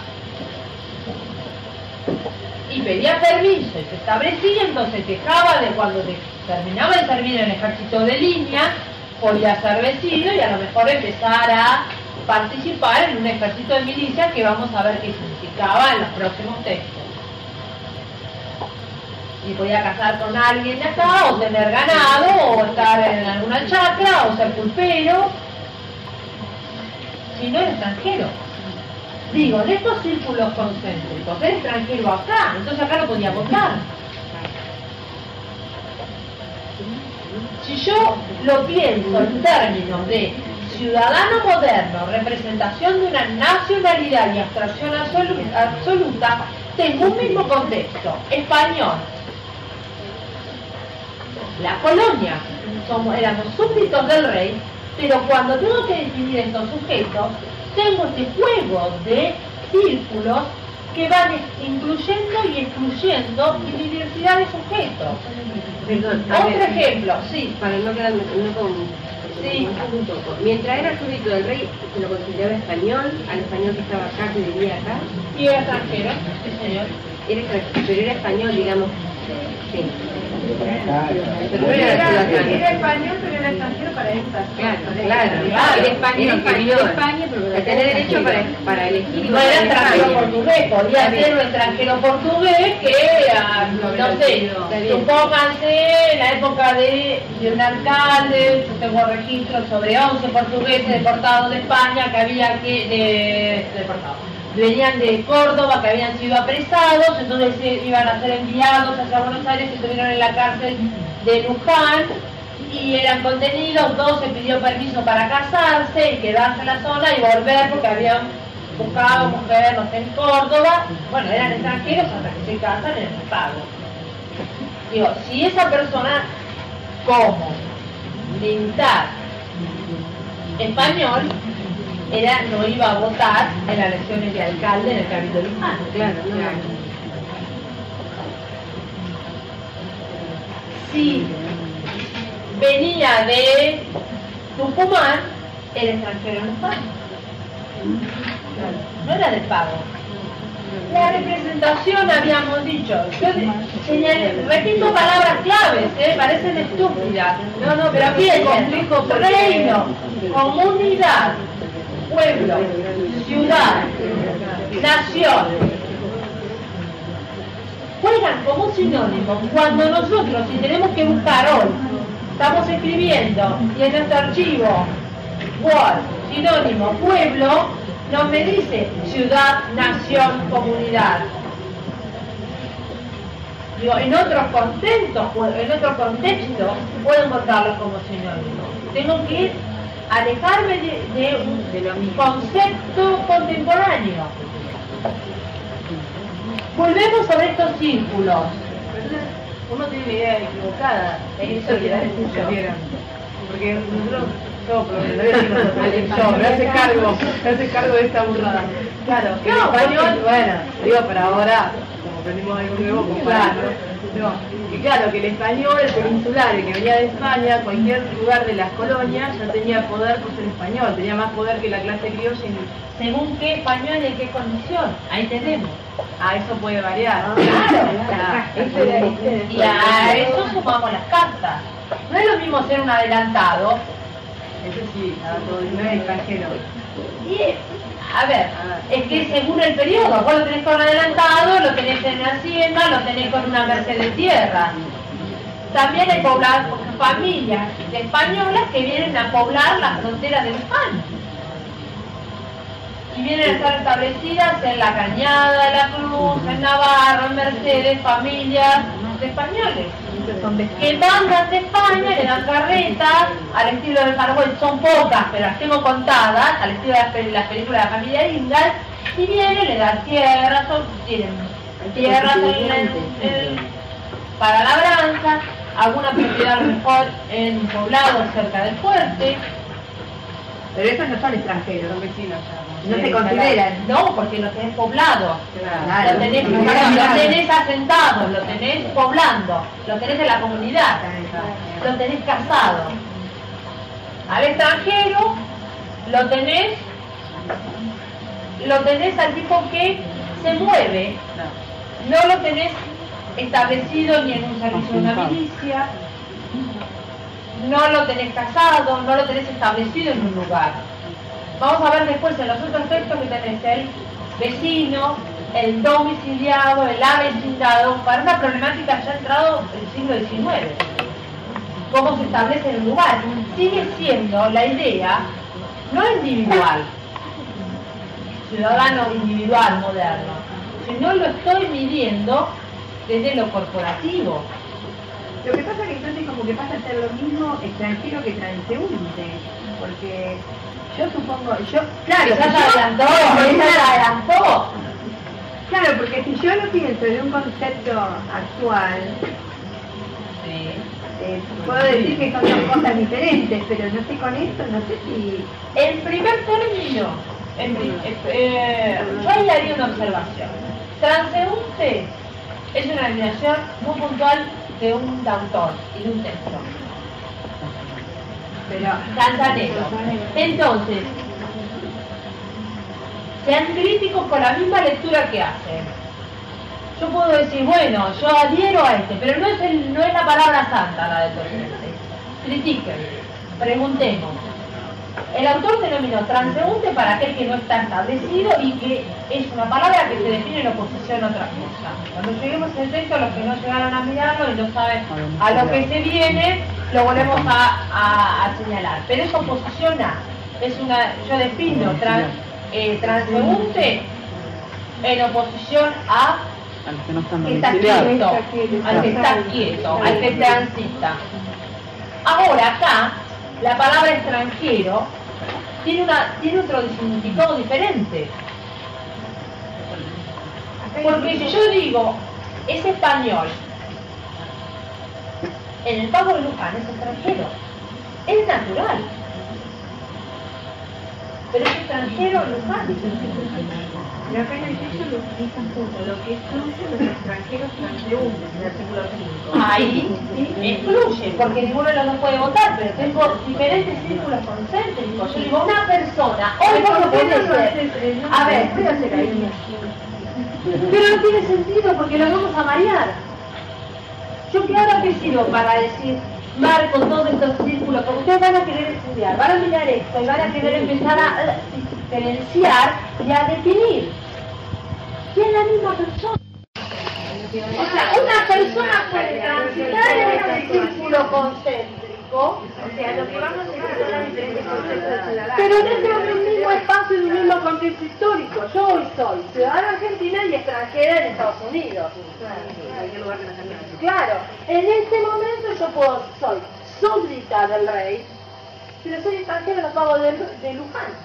y pedía permiso y se establecía, entonces dejaba de cuando de, terminaba de servir en el ejército de línea, podía ser vecino y a lo mejor empezar a participar en un ejército de milicia que vamos a ver qué significaba en los próximos textos. Y podía casar con alguien de acá, o tener ganado, o estar en alguna chacra, o ser pulpero. Si no era extranjero. Digo, en estos círculos concéntricos, era extranjero acá, entonces acá no podía votar. Si yo lo pienso en términos de ciudadano moderno, representación de una nacionalidad y abstracción absoluta, tengo un mismo contexto, español. La colonia, somos, éramos súbditos del rey, pero cuando tengo que definir estos sujetos, tengo este juego de círculos que van incluyendo y excluyendo y diversidad de sujetos. Perdón, a Otro ver, ejemplo, sí. para no quedarme no con, Sí. un poco. Mientras era súbdito del rey, se lo consideraba español, al español que estaba acá, que vivía acá. Y era extranjero, sí señor. Era extranjero, pero era español, digamos. Sí. Pero no Era, era era ciudadano. español, pero era extranjero para esta. Claro, claro. Era español, que vino de España, pero tenía derecho para, para elegir. y No votar era en extranjero España. portugués, podía ser un extranjero portugués que era, no sé, supónganse en la época de, de un alcalde, yo tengo registros sobre once portugueses deportados de España que había que, de, deportados, venían de Córdoba, que habían sido apresados, entonces eh, iban a ser enviados hacia Buenos Aires, que estuvieron en la cárcel de Luján, y eran contenidos, dos se pidió permiso para casarse y quedarse en la zona y volver porque habían buscado mujeres, no sé, en Córdoba, bueno, eran extranjeros hasta que se casan en el pago. Digo, si esa persona como militar español era, no iba a votar en las elecciones de alcalde en el Cabildo Luján. Claro, claro. Si venía de Tucumán, era extranjero en España. No era de pago. La representación, habíamos dicho, yo señalé, repito palabras claves, ¿eh? Parecen estúpidas. No, no, pero aquí es complejo. Reino, comunidad, pueblo, ciudad, nación. Juegan como sinónimo cuando nosotros, si tenemos que buscar hoy, estamos escribiendo y en nuestro archivo Word, sinónimo, pueblo, nos me dice ciudad, nación, comunidad. Digo, en otros contextos, en otro contexto puedo encontrarlo como sinónimo. Tengo que alejarme de, de un concepto contemporáneo. Volvemos sobre estos círculos. Uno tiene una idea equivocada de eso que la porque nosotros, yo, pero no voy a decir nosotros, yo, me hace cargo, me hace cargo de esta burrada. Claro, que No, el español, porque- bueno, digo, para ahora, como aprendimos algo nuevo, compararlo. No, y claro, que el español, el peninsular, el que venía de España, cualquier lugar de las colonias, ya tenía poder por ser español, tenía más poder que la clase criolla y Según qué español y en qué condición. Ahí tenemos. ah, eso puede variar. Claro. Ah, Y a eso sumamos las cartas. No es lo mismo ser un adelantado. ese sí, a todo no es extranjero. Y, a ver, es que según el periodo, vos lo tenés con adelantado, lo tenés en Hacienda, lo tenés con una merced de tierra. También hay poblar, familias de españolas que vienen a poblar las fronteras de España. Y vienen a estar establecidas en la Cañada de la Cruz, en Navarro, en Mercedes, familias de españoles. Que mandan de España, le dan carretas, al estilo de Paraguay, son pocas, pero las tengo contadas, al estilo de las, pe- las películas de la familia Ingalls, y vienen, le dan tierras, son, tienen tierras en, en- en- para labranza, alguna propiedad mejor en poblados cerca del fuerte. Pero esos no son extranjeros. Son vecinos ya. No se consideran. No, porque lo tenés poblado. Claro. Lo tenés, Claro. lo tenés asentado, lo tenés poblando, lo tenés en la comunidad, lo tenés casado. Al extranjero lo tenés, lo tenés al tipo que se mueve, no lo tenés establecido ni en un servicio de una milicia, no lo tenés casado, no lo tenés establecido en un lugar. Vamos a ver después en los otros textos que tenés el vecino, el domiciliado, el avecindado, para una problemática ya entrado el siglo diecinueve. Cómo se establece en el lugar. Sigue siendo la idea no individual, ciudadano individual moderno, sino lo estoy midiendo desde lo corporativo. Lo que pasa es que entonces como que pasa a ser lo mismo extranjero que transeúnte, porque yo supongo, yo, claro, Esa si se yo- adelantó, esa se adelantó. claro, porque si yo lo pienso de un concepto actual, Sí. eh, puedo decir que son dos cosas diferentes, pero no sé con esto, no sé si... En primer término, en pri- eh, eh, yo ahí haría una observación. Transeúnte es una denominación muy puntual de un autor y de un texto. Pero canzanero. Entonces, sean críticos con la misma lectura que hacen. Yo puedo decir, bueno, yo adhiero a este, pero no es, el, no es la palabra santa la de Torrente. Critiquen, preguntemos. El autor denominó transeúnte para aquel que no está establecido y que es una palabra que se define en oposición a otra cosa. Cuando lleguemos al texto, los que no llegaron a mirarlo y no saben a lo que se viene, lo volvemos a, a, a señalar. Pero es oposición a, es una, yo defino trans, eh, transeúnte en oposición a al que no está que está quieto, al que está quieto, al que transita. Ahora acá, la palabra extranjero tiene, una, tiene otro significado diferente. Porque si yo digo, es español, en el Pago de Luján es extranjero, es natural. Pero es extranjero Luján. Pero acá en el texto lo utilizan como lo que excluye los extranjeros transeúntes, en el artículo cinco. Ahí excluye, porque ninguno de los dos puede votar, pero tengo diferentes círculos concéntricos. Yo digo, una persona, hoy no puede ser. A ver, voy a hacer ahí. Pero no tiene sentido porque lo vamos a marear. Yo que ahora qué sirvo para decir, marco todos estos círculos, porque ustedes van a querer estudiar, van a mirar esto y van a querer empezar a diferenciar y a definir. Y es la misma persona. O sea, una persona puede transitar en este círculo concéntrico, O sea, lo que vamos a hacer es las diferentes conceptos de ciudadanos. pero dentro de un mismo espacio y un mismo contexto histórico. Yo hoy soy ciudadana argentina y extranjera en Estados Unidos. Claro, en este momento yo puedo, soy súbdita del rey, pero soy extranjera en los pagos de, de Luján.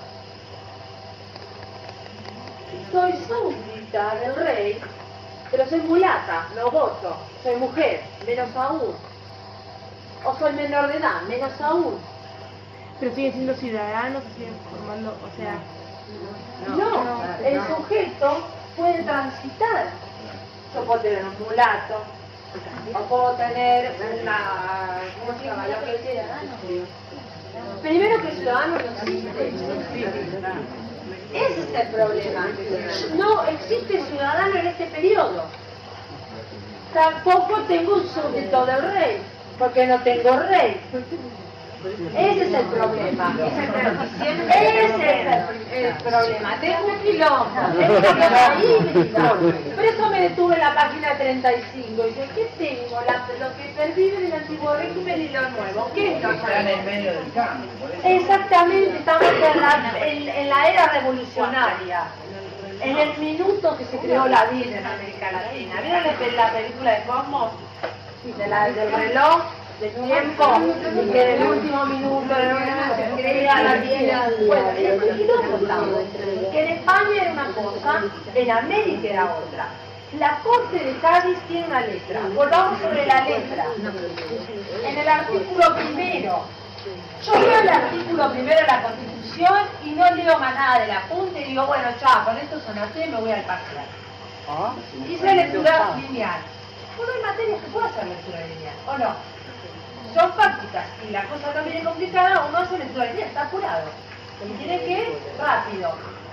Soy súbdita del rey, pero soy mulata, no voto, soy mujer, menos aún. O soy menor de edad, menos aún. Pero siguen siendo ciudadanos, siguen formando, o sea... No, el sujeto puede transitar. Yo puedo tener un mulato, o puedo tener una... ¿Cómo se llama? Lo que sea. Primero que el ciudadano no existe. Ese es el problema. No existe ciudadano en este periodo. Tampoco tengo un súbdito del rey, porque no tengo rey. Ese es el problema. Ese es el, el problema. Tengo un quilombo. Por eso me detuve en la página treinta y cinco. Y dice, ¿qué tengo? La, lo que pervive del antiguo régimen y lo nuevo. ¿Qué es lo Está en el medio del cambio. por eso. Exactamente, estamos en la, en, en la era revolucionaria. En el minuto que se creó la vida en América Latina. ¿Vieron la, la película de Cosmos? De la, del reloj, del tiempo, que en el último minuto de la se crea la vida. Bueno, es un quilombo estamos. Que en España era una cosa, en América era otra. La Corte de Cádiz tiene una letra. Volvamos sobre la letra. En el artículo primero. Yo leo el artículo primero de la Constitución y no leo más nada de la Junta y digo, bueno, chao, con esto sonaté y me voy al parcial. Hice lectura lineal. Bueno, hay materias que puedo hacer lectura lineal, ¿o no? Son prácticas y la cosa también es complicada, uno hace lectura lineal, está apurado. Y tiene que ir rápido.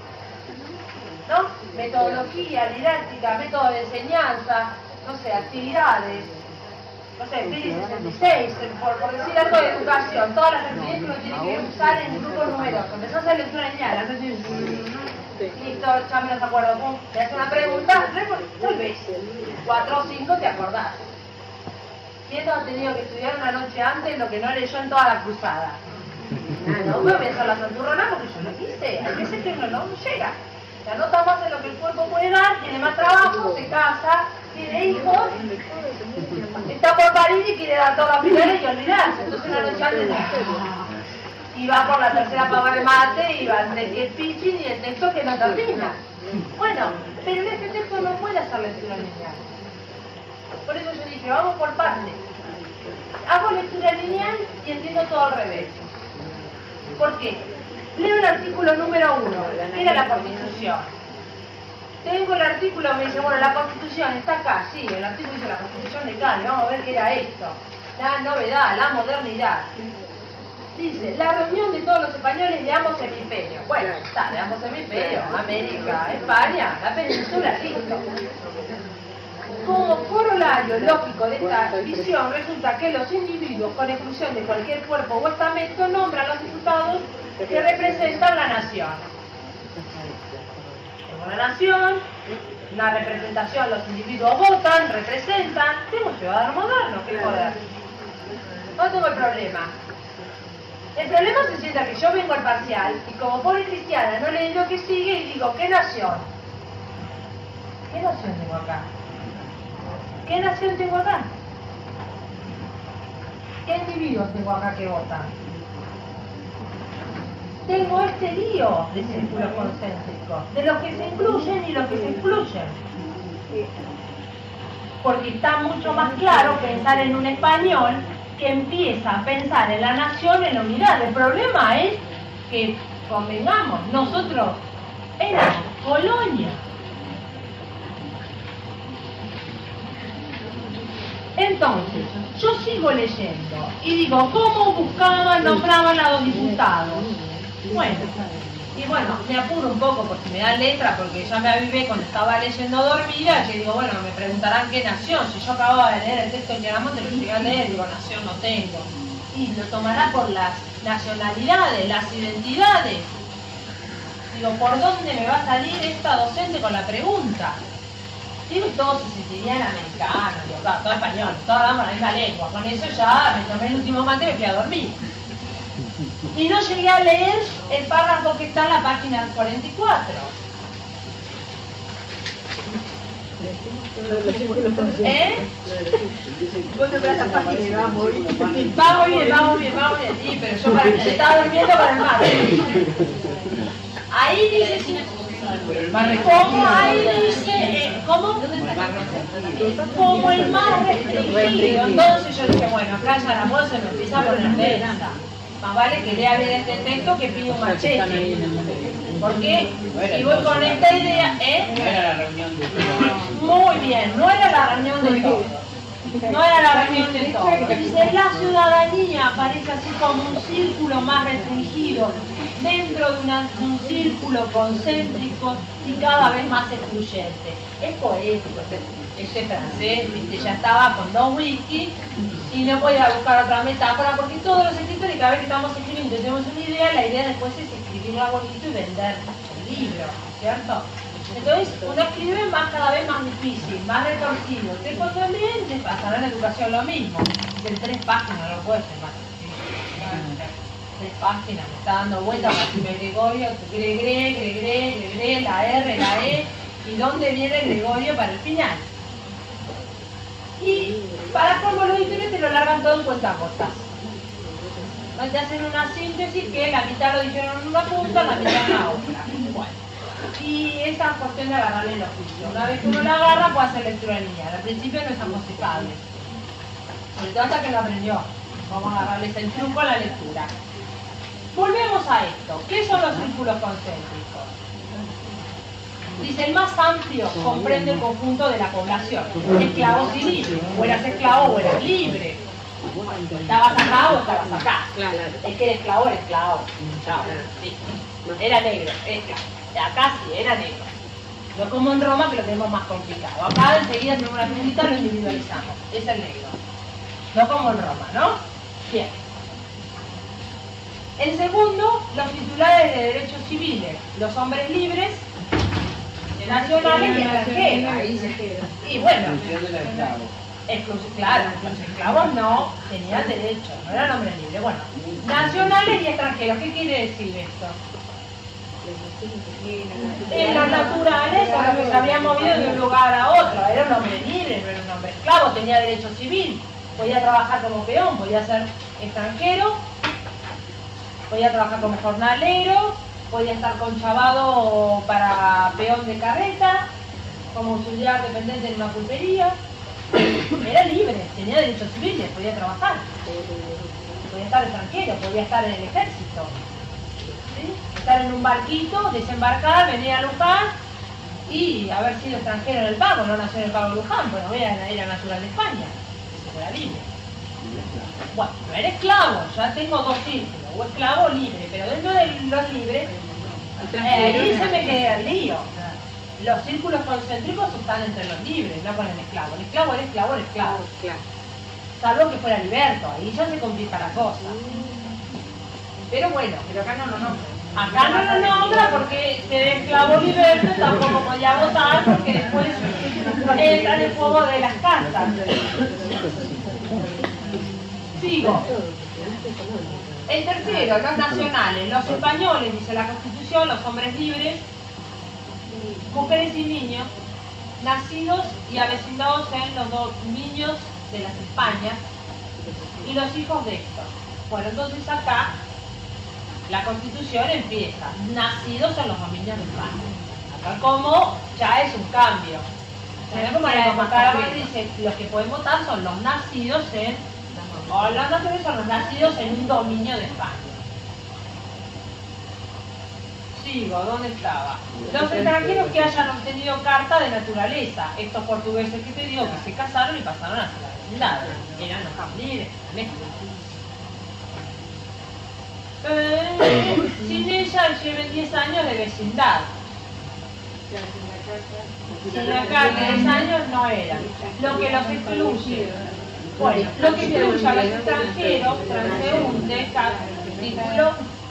¿No? Metodología, didáctica, método de enseñanza, no sé, actividades. No sé, Pili sesenta y seis, por, por decir algo de educación, todas las actividades que uno tiene que usar en grupos numerosos. Empezó a hacer lectura lineal, hace así, listo, ya me los acuerdo. Pum, te hace una pregunta, resolvés. Cuatro o cinco te acordás. ¿Quién no ha tenido que estudiar una noche antes lo que no leyó en toda la cruzada? No me voy a hacer la santurrona porque yo lo quise. Hay veces que uno no llega. Se anota más en lo que el cuerpo puede dar, tiene más trabajo, se casa, tiene hijos, está por parir y quiere dar todas las finales y olvidarse. Entonces una noche antes y va por la tercera pava de mate y va de diez pitching y el texto que no termina. Bueno, pero en este texto no puede hacer lectura lineal. Por eso yo dije, vamos por partes. Hago lectura lineal y entiendo todo al revés. ¿Por qué? Leo el artículo número uno, que era la Constitución. tengo el artículo, me dice, bueno, la Constitución está acá, sí, el artículo dice la Constitución de Cali, vamos a ver qué era esto. La novedad, la modernidad. Dice, la reunión de todos los españoles de ambos hemisferios. Bueno, está, de ambos hemisferios, América, España, la península, listo. Como corolario lógico de esta visión, resulta que los individuos, con exclusión de cualquier cuerpo o estamento, nombran los diputados que representan la nación. Tengo la nación, una representación, los individuos votan, representan. Tengo un ciudadano moderno, qué poder. No tengo el problema. El problema se sienta que yo vengo al parcial y como pobre cristiana no leí lo que sigue y digo, ¿qué nación? ¿Qué nación tengo acá? ¿Qué nación tengo acá? ¿Qué individuos tengo acá que votan? Tengo este lío de círculos concéntricos, de los que se incluyen y los que se excluyen. Porque está mucho más claro pensar en un español que empieza a pensar en la nación en la unidad. El problema es que, convengamos, nosotros éramos colonia. Entonces, yo sigo leyendo y digo, ¿cómo buscaban, nombraban a los diputados? Bueno, y bueno, me apuro un poco porque me da letra, porque ya me avivé cuando estaba leyendo dormida, que digo, bueno, me preguntarán qué nación, si yo acababa de leer el texto en Queramonte, lo llegué a leer, digo, nación no tengo. Y lo tomará por las nacionalidades, las identidades. Digo, ¿por dónde me va a salir esta docente con la pregunta? Digo, y todos se sentirían americanos, digo, claro, todo español, todos hablamos la misma lengua. Con eso ya me tomé el último mate y me fui a dormir. Y no llegué a leer el párrafo que está en la página cuarenta y cuatro. ¿Eh? Vamos bien, vamos bien, vamos bien. Sí, pero yo para, estaba durmiendo para el mar. Ahí dice... ¿Cómo ahí dice? Eh, ¿Cómo? Como el más restringido. Entonces yo dije, bueno, acá ya la voz se me empieza a poner densa. Más vale que lea bien este texto que pide un machete. Porque si voy con esta idea, ¿eh? No era la reunión de todos. Muy bien, no era la reunión de todos. No era la reunión de todos. Dice, la ciudadanía aparece así como un círculo más restringido dentro de, una, de un círculo concéntrico y cada vez más excluyente. Es poético este, este francés, ¿viste? Ya estaba con dos whisky y no podía buscar otra metáfora porque todos los escritores, cada vez que estamos escribiendo y tenemos una idea, la idea después es escribirla bonito y vender el libro, ¿cierto? Entonces uno escribe más, cada vez más difícil, más retorcido. Después también te pasará en la educación lo mismo. En tres páginas no puede ser más difícil. Tres páginas, me está dando vueltas para decirme Gregorio, Gregre, Gregre, Gregre, la R, la E, y dónde viene Gregorio para el final. Y para cómo los editores te lo largan todo en cuentagotas. Te hacen una síntesis que la mitad lo dijeron en una punta, la mitad en la otra. Bueno. Y esa cuestión de agarrarle el oficio. Una vez que uno la agarra, puede hacer lectura lineal. Al principio no es aconsejable. Sobre todo hasta que lo aprendió. Vamos a agarrarles el truco a la lectura. Volvemos a esto. ¿Qué son los círculos concéntricos? Dice, el más amplio comprende el conjunto de la población. Esclavos y libres. O eras esclavo o eras libre. Estabas acá o estabas acá. Es que era esclavo, era esclavo. Sí. Era negro, era esclavo. Acá sí, era negro. No como en Roma, que lo tenemos más complicado. Acá enseguida tenemos una figurita, lo individualizamos. Es el negro. No como en Roma, ¿no? Bien. El segundo, los titulares de derechos civiles. Los hombres libres, nacionales y extranjeros. Y bueno, exclusivo, claro, los esclavos no tenían derechos, no eran hombres libres. Bueno, nacionales y extranjeros. ¿Qué quiere decir esto? En los naturales, o los que se habían movido de un lugar a otro. Era un hombre libre, no era un hombre esclavo, tenía derecho civil, podía trabajar como peón, podía ser extranjero, podía trabajar como jornalero, podía estar conchavado para peón de carreta, como auxiliar dependiente en una pulpería. Era libre, tenía derechos civiles, podía trabajar, podía estar extranjero, podía estar en el ejército. ¿Sí? Estar en un barquito, desembarcar, venir a Luján y haber sido extranjero en el pago, no nació en el pago de Luján, pero era, era natural de España, se era libre. Bueno, no era esclavo, ya tengo dos círculos, o esclavo o libre, pero dentro de los libres, eh, ahí se me queda el lío. Los círculos concéntricos están entre los libres, no con el esclavo. El esclavo era esclavo, era esclavo. Salvo que fuera liberto, ahí ya se complica la cosa. Pero bueno, Pero acá no lo nombra. acá no lo nombra porque ser esclavo liberto tampoco podía votar porque después entra en el juego de las cartas. Sigo. El tercero, los nacionales, los españoles, dice la Constitución, los hombres libres, mujeres y niños, nacidos y avecindados en los dominios de las Españas y los hijos de estos. Bueno, entonces acá la Constitución empieza, nacidos en los dominios de España. Acá como ya es un cambio. ¿Sabes cómo la democracia dice? Los que pueden votar son los nacidos en, o los nacionales son los nacidos en un dominio de España. Sigo, ¿dónde estaba? Los extranjeros que hayan obtenido carta de naturaleza, estos portugueses que te digo que se casaron y pasaron a ser la vecindad, eran los cambiles, eh, sin ella lleven diez años de vecindad. Sin la carta de diez años no era. Lo que los excluye, bueno, lo que excluye a los extranjeros, transeúntes, título,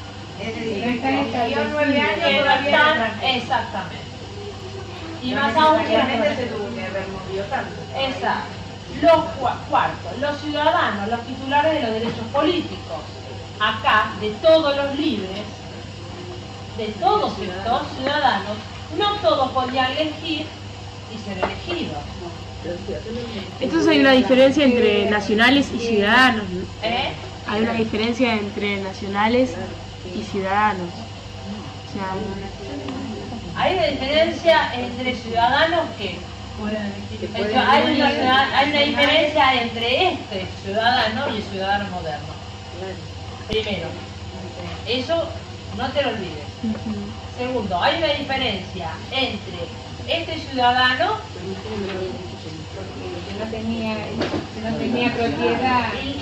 nueve años que no están, exactamente. Y más aún que se tuvo que haber movido tanto. exacto. Los cua- cuarto, los ciudadanos, los titulares de los derechos políticos. Acá, de todos los libres, de todos estos ciudadanos, no todos podían elegir y ser elegidos. Entonces hay una diferencia entre nacionales y ciudadanos, ¿no? ¿Eh? Hay una diferencia entre nacionales y ciudadanos. O sea, Hay una diferencia entre ciudadanos que... Eso, hay, una, ciudad- hay una diferencia entre este ciudadano y el ciudadano moderno. Primero, eso no te lo olvides. Segundo, hay una diferencia entre este ciudadano Que no tenía, que no tenía propiedad. y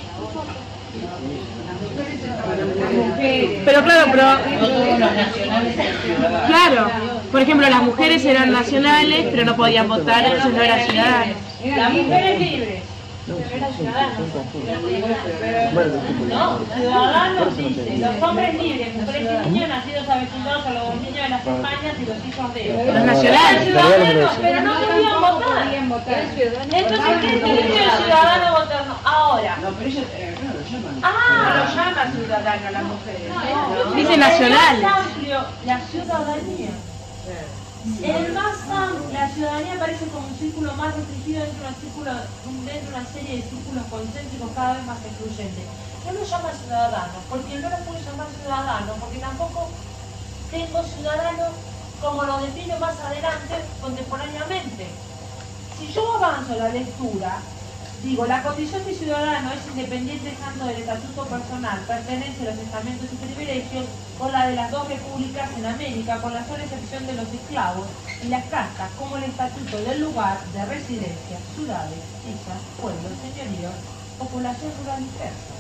Las mujeres. pero claro, pero Todos los nacionales son ciudadanos. claro, por ejemplo, las mujeres eran nacionales, pero no podían votar, entonces no eran ciudadanos. las mujeres libres. No, Pero eran ciudadanos. Bueno, No, ciudadanos dice, los hombres libres, mujeres y niños nacidos avecindados a los dominios de las Españas y los hijos de ellos. Los nacionales. Ciudadanos, pero no podían No votar. podían votar. Entonces, ¿qué es derecho del ciudadano moderno? Ahora. No, pero ellos, eh, no, lo llaman. Ah, Lo llama ciudadano a las mujeres. Dice nacionales. El más amplio, la ciudadanía. El más amplio, la ciudadanía aparece como un círculo más restringido dentro de, un círculo, dentro de una serie de círculos concéntricos cada vez más excluyentes. No lo llama ciudadano, porque no lo puedo llamar ciudadano, porque tampoco tengo ciudadano como lo defino más adelante contemporáneamente. Si yo avanzo la lectura, digo, la condición de ciudadano es independiente tanto del estatuto personal, pertenece a los estamentos y privilegios, con la de las dos repúblicas en América, con la sola excepción de los esclavos y las castas, como el estatuto del lugar de residencia, ciudades, islas, pueblos, señoríos, población rural dispersa.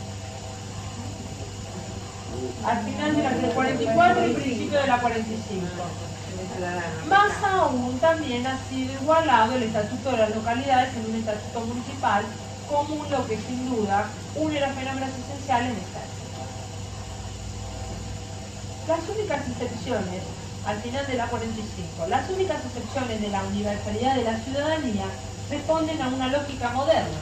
Al final de la del cuarenta y cuatro y principio de la cuarenta y cinco. Más aún, también ha sido igualado el estatuto de las localidades en un estatuto municipal común, lo que sin duda une los fenómenos esenciales de esta época. Las únicas excepciones, al final de la cuarenta y cinco, las únicas excepciones de la universalidad de la ciudadanía responden a una lógica moderna.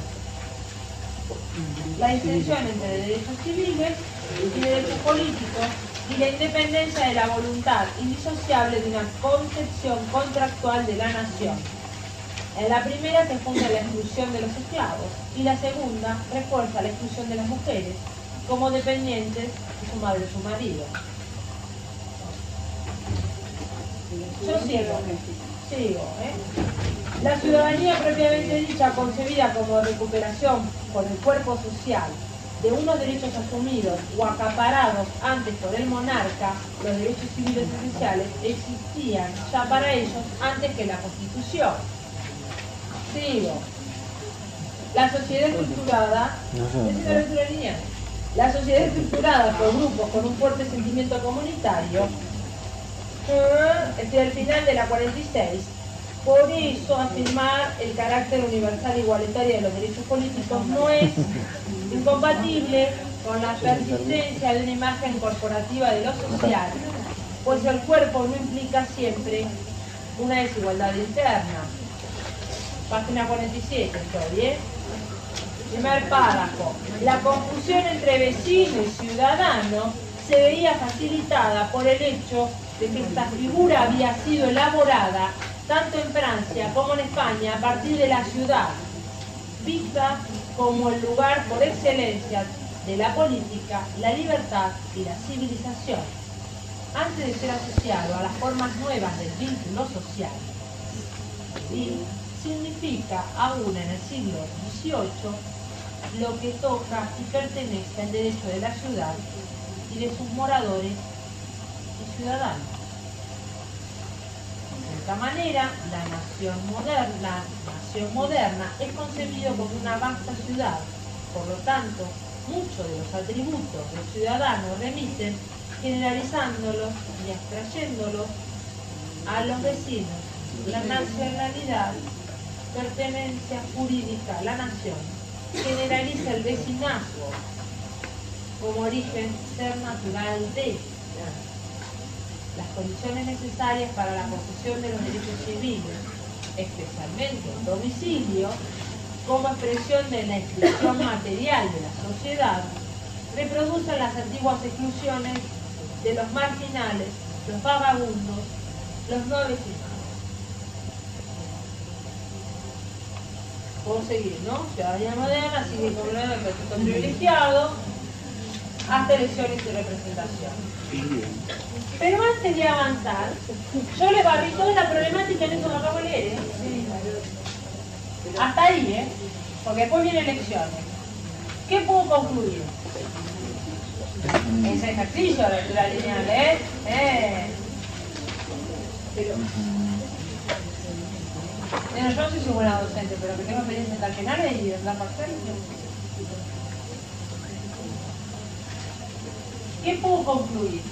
La distinción entre derechos civiles y derechos políticos y la independencia de la voluntad indisociable de una concepción contractual de la nación. En la primera se funda la exclusión de los esclavos y la segunda refuerza la exclusión de las mujeres como dependientes de su madre o su marido. Yo sigo, sigo, ¿eh? La ciudadanía propiamente dicha, concebida como recuperación por el cuerpo social de unos derechos asumidos o acaparados antes por el monarca, los derechos civiles esenciales existían ya para ellos antes que la Constitución. Sigo. La sociedad estructurada, necesito lectura lineal. La sociedad estructurada por grupos con un fuerte sentimiento comunitario, este es el final de la cuarenta y seis. Por eso afirmar el carácter universal e igualitario de los derechos políticos no es incompatible con la persistencia de una imagen corporativa de lo social, pues el cuerpo no implica siempre una desigualdad interna. Página cuarenta y siete, estoy, ¿eh? Primer párrafo. La confusión entre vecino y ciudadano se veía facilitada por el hecho de que esta figura había sido elaborada tanto en Francia como en España a partir de la ciudad, vista como el lugar por excelencia de la política, la libertad y la civilización, antes de ser asociado a las formas nuevas del vínculo social. Y significa, aún en el siglo dieciocho, lo que toca y pertenece al derecho de la ciudad y de sus moradores y ciudadanos. De esta manera, la nación moderna, la nación moderna es concebido como una vasta ciudad. Por lo tanto, muchos de los atributos del ciudadano remiten, generalizándolos y abstrayéndolos a los vecinos. La nacionalidad, pertenencia jurídica a la nación, generaliza el vecinazgo como origen ser natural de las condiciones necesarias para la posesión de los derechos civiles, especialmente el domicilio, como expresión de la exclusión material de la sociedad, reproducen las antiguas exclusiones de los marginales, los vagabundos, los no vecinados. Puedo seguir, ¿no? Ciudadanía moderna sigue con el estatuto privilegiado hasta elecciones y representación. Pero antes de avanzar, yo le barrí toda la problemática en eso que acabo de leer, ¿eh? Hasta ahí, ¿eh? Porque después vienen elecciones. ¿Qué puedo concluir? Ese ejercicio de lectura lineal, ¿eh? ¿Eh? Pero... Bueno, yo no soy buena docente, pero que tengo experiencia en talquenales y en la parcial. ¿Qué puedo concluir?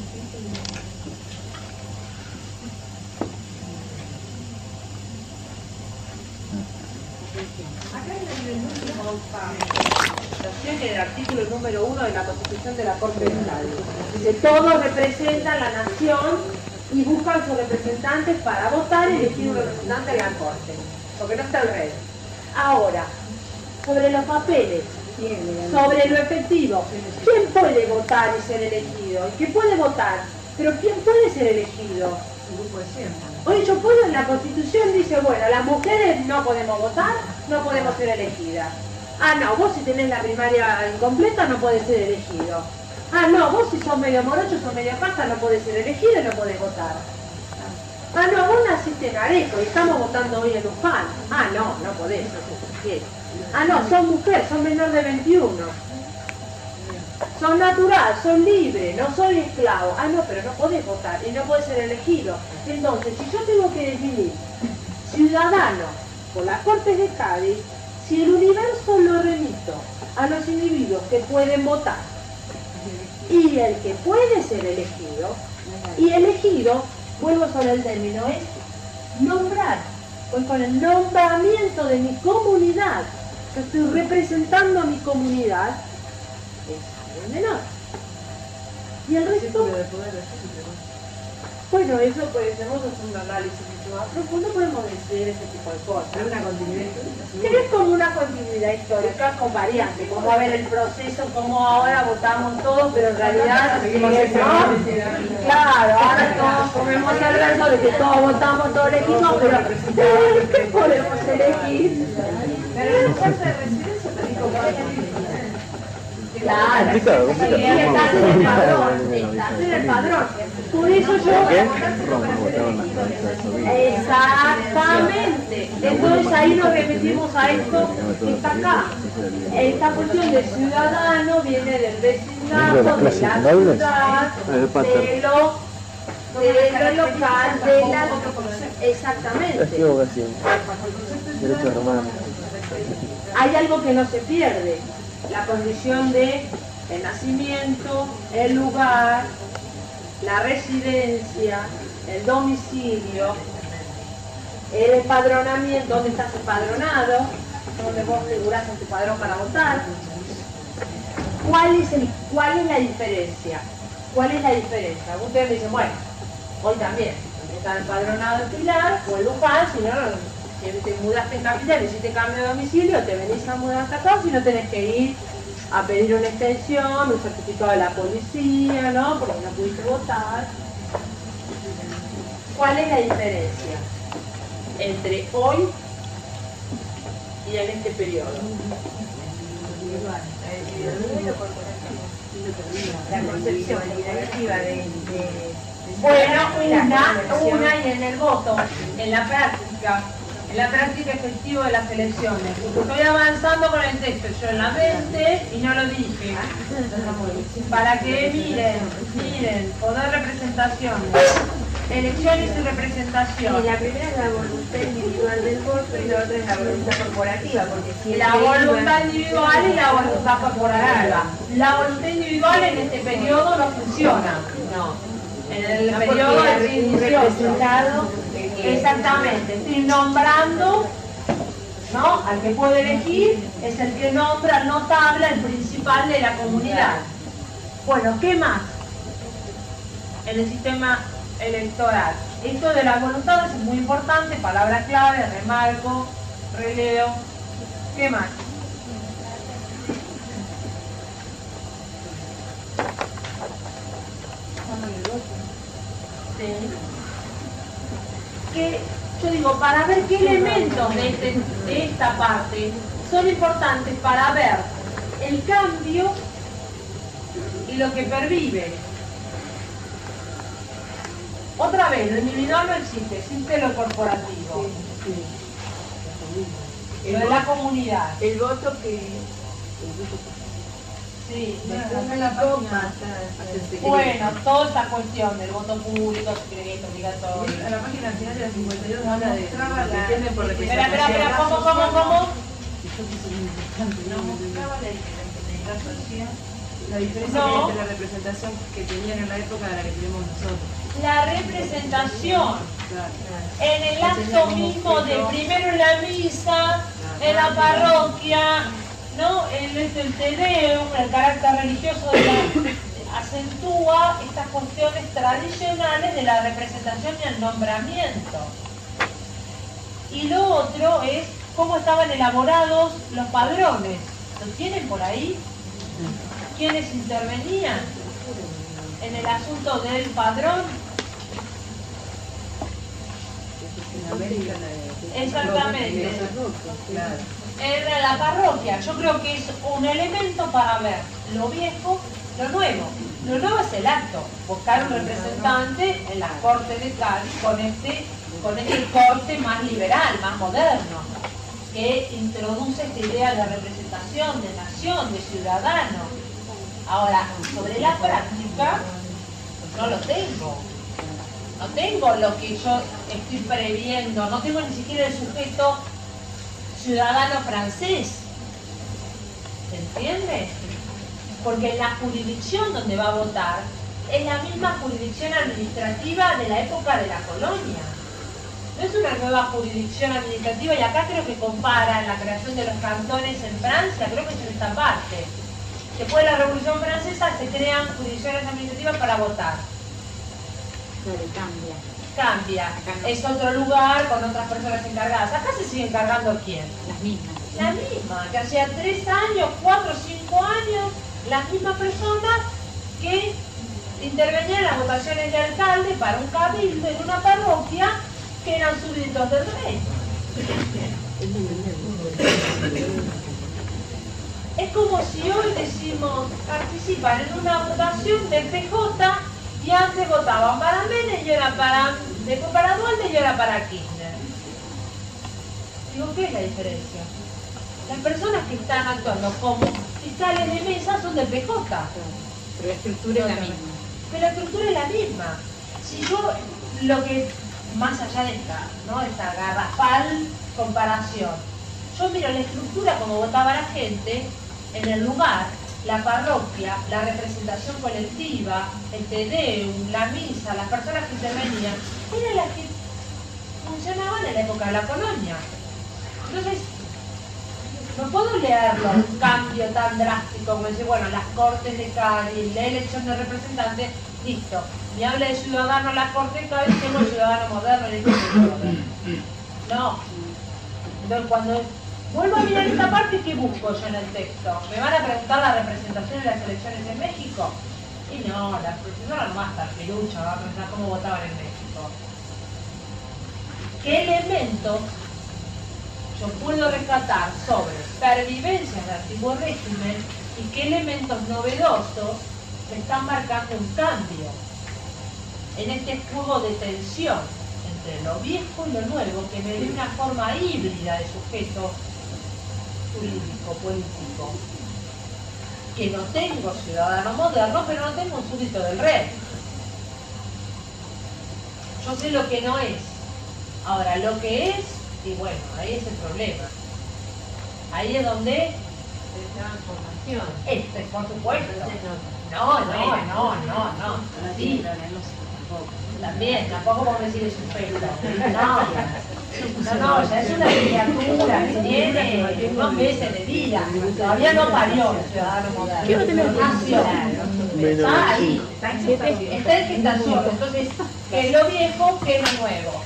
Acá en el último párrafo, que el artículo número uno de la Constitución de la Corte de Estado dice: todos representan la nación y buscan sus representantes para votar y elegir un representante de la Corte, porque no está el rey. Ahora, sobre los papeles, sobre lo efectivo, ¿quién puede votar y ser elegido? ¿Y qué puede votar? Pero ¿quién puede ser elegido? Hoy yo puedo, en la Constitución dice, bueno, las mujeres no podemos votar, no podemos ser elegidas. Ah, no, vos si tenés la primaria incompleta no podés ser elegido. Ah, no, vos si sos medio morocho, sos medio pasta, no podés ser elegido y no podés votar. Ah, no, vos naciste en Areco y estamos votando hoy en Luján. Ah, no, no podés, no se quiere. Ah, no, son mujer, son menor de veintiuno. Son natural, son libre, no soy esclavo. Ah, no, pero no podés votar y no podés ser elegido. Entonces, si yo tengo que definir ciudadano por las Cortes de Cádiz, si el universo lo remito a los individuos que pueden votar y el que puede ser elegido, y elegido, vuelvo sobre el término, es nombrar, pues con el nombramiento de mi comunidad, yo estoy representando a mi comunidad, es el menor. Y el resto, bueno, eso pues hacemos un análisis mucho más profundo, podemos decir ese tipo de cosas. ¿Es una continuidad histórica? Es como una continuidad histórica con variantes, como a ver el proceso, como ahora votamos todos, pero en realidad seguimos ¿no? Claro, ahora todos comemos el verso de que todos votamos, todos elegimos, pero ¿qué podemos elegir? Pero en el caso de residencia te digo que claro, complicado, complicado. Sí, estás en el padrón, estás en el padrón. Por eso yo... Exactamente. Entonces ahí nos repetimos a esto que está acá. esta cuestión de ciudadano viene del vecindario, ¿De de las clases la nobles? ciudad, de Pater. de lo, de lo local, de la... Exactamente. Es equivocación. Derecho romano. Hay algo que no se pierde, la condición de el nacimiento, el lugar, la residencia, el domicilio, el empadronamiento, dónde estás empadronado, dónde vos figurás en tu padrón para votar. ¿Cuál es, el, ¿Cuál es la diferencia? ¿Cuál es la diferencia? Ustedes me dicen, bueno, hoy también, están empadronado en Pilar o en Luján, si no, si te mudaste en Capital y hiciste cambio de domicilio, te venís a mudar hasta acá, si no tenés que ir a pedir una extensión, un certificado de la policía, ¿no? Porque no pudiste votar. ¿Cuál es la diferencia entre hoy y en este periodo? La concepción directiva de, de Bueno, una, una y en el voto, en la práctica, en la práctica efectiva de las elecciones. Estoy avanzando con el texto, yo en la mente y no lo dije. Para que miren, miren, poder representación, elecciones y representación. Y la primera es la voluntad individual del voto y la otra es la voluntad corporativa, porque si La voluntad individual y la voluntad corporativa. La voluntad individual en este periodo no funciona. No. En el periodo de representado, exactamente, estoy nombrando, ¿no? Al que puede elegir es el que nombra al notable, el principal de la comunidad. Bueno, ¿qué más? En el sistema electoral. Esto de las voluntades es muy importante, palabra clave, remarco, releo. ¿Qué más? Sí. Que yo digo, para ver qué elementos de, este, de esta parte son importantes para ver el cambio y lo que pervive. Otra vez, lo individual no existe, existe lo corporativo. Sí, sí. Lo de la comunidad. El voto que... Sí, sí. bueno, toda esta cuestión del voto público, secreto, obligatorio. A la página final de la cincuenta y dos habla de depende por Espera, espera, espera, ¿cómo, cómo, cómo? La diferencia No. entre la representación que tenían en la época de la que tenemos nosotros. La representación Claro. en el acto mismo de primero en la misa, en la parroquia, ¿no? El, el Te Deum, el carácter religioso de la, acentúa estas cuestiones tradicionales de la representación y el nombramiento. Y lo otro es cómo estaban elaborados los padrones. ¿Lo tienen por ahí? ¿Quiénes intervenían en el asunto del padrón? Exactamente. En la parroquia. Yo creo que es un elemento para ver lo viejo, lo nuevo. Lo nuevo es el acto, buscar un representante en la corte de Cádiz con este, con este corte más liberal, más moderno, que introduce esta idea de representación, de nación, de ciudadano. Ahora, sobre la práctica, no lo tengo. No tengo lo que yo estoy previendo, no tengo ni siquiera el sujeto ciudadano francés. ¿Se entiende? Porque la jurisdicción donde va a votar es la misma jurisdicción administrativa de la época de la colonia. No es una nueva jurisdicción administrativa, y acá creo que comparan la creación de los cantones en Francia, creo que es en esta parte. Después de la Revolución Francesa se crean jurisdicciones administrativas para votar. Claro, cambia. Cambia. No. Es otro lugar con otras personas encargadas. Acá se sigue encargando quién. Las mismas. La misma, que hacía tres años, cuatro, cinco años, las mismas personas que intervenían en las votaciones de alcalde para un cabildo en una parroquia que eran súbditos del rey. Es como si hoy decimos, participan en una votación del P J y antes votaban para Menem y era para, después para Dualde y era para Kirchner. Digo, ¿qué es la diferencia? Las personas que están actuando como fiscales de mesa son del P J. Pero la estructura es la misma. Pero la estructura es la misma. Si yo, lo que, más allá de esta, ¿no? Esta garrafal comparación, yo miro la estructura como votaba la gente en el lugar, la parroquia, la representación colectiva, el Te Deum, la misa, las personas que intervenían, eran las que funcionaban en la época de la colonia. Entonces, no puedo leerlo, un cambio tan drástico como decir, bueno, las Cortes de Cádiz, la elección de representantes, listo. Me habla de ciudadano la Corte de Cádiz, tengo el ciudadano moderno y el moderno. No. Entonces, cuando vuelvo a mirar esta parte, ¿qué busco yo en el texto? ¿Me van a preguntar la representación de las elecciones en México? Y no, la profesora no va a estar pelucha, va a preguntar cómo votaban en México. ¿Qué elementos yo puedo rescatar sobre pervivencias del antiguo régimen y qué elementos novedosos me están marcando un cambio en este juego de tensión entre lo viejo y lo nuevo que me dé una forma híbrida de sujeto jurídico, político? Que no tengo ciudadano moderno, pero no tengo un súbdito del rey. Yo sé lo que no es. Ahora, lo que es, y bueno, ahí es el problema. Ahí es donde... transformación. Este, por supuesto. No, no, no, no, no. Sí. También, tampoco como decir es un pelo. No, no, no, ya es una criatura que tiene dos meses de vida. Todavía no parió el ciudadano moderno. Nació. Está ahí, está en gestación. Está en gestación. Entonces, ¿qué es lo viejo? ¿Qué es lo nuevo?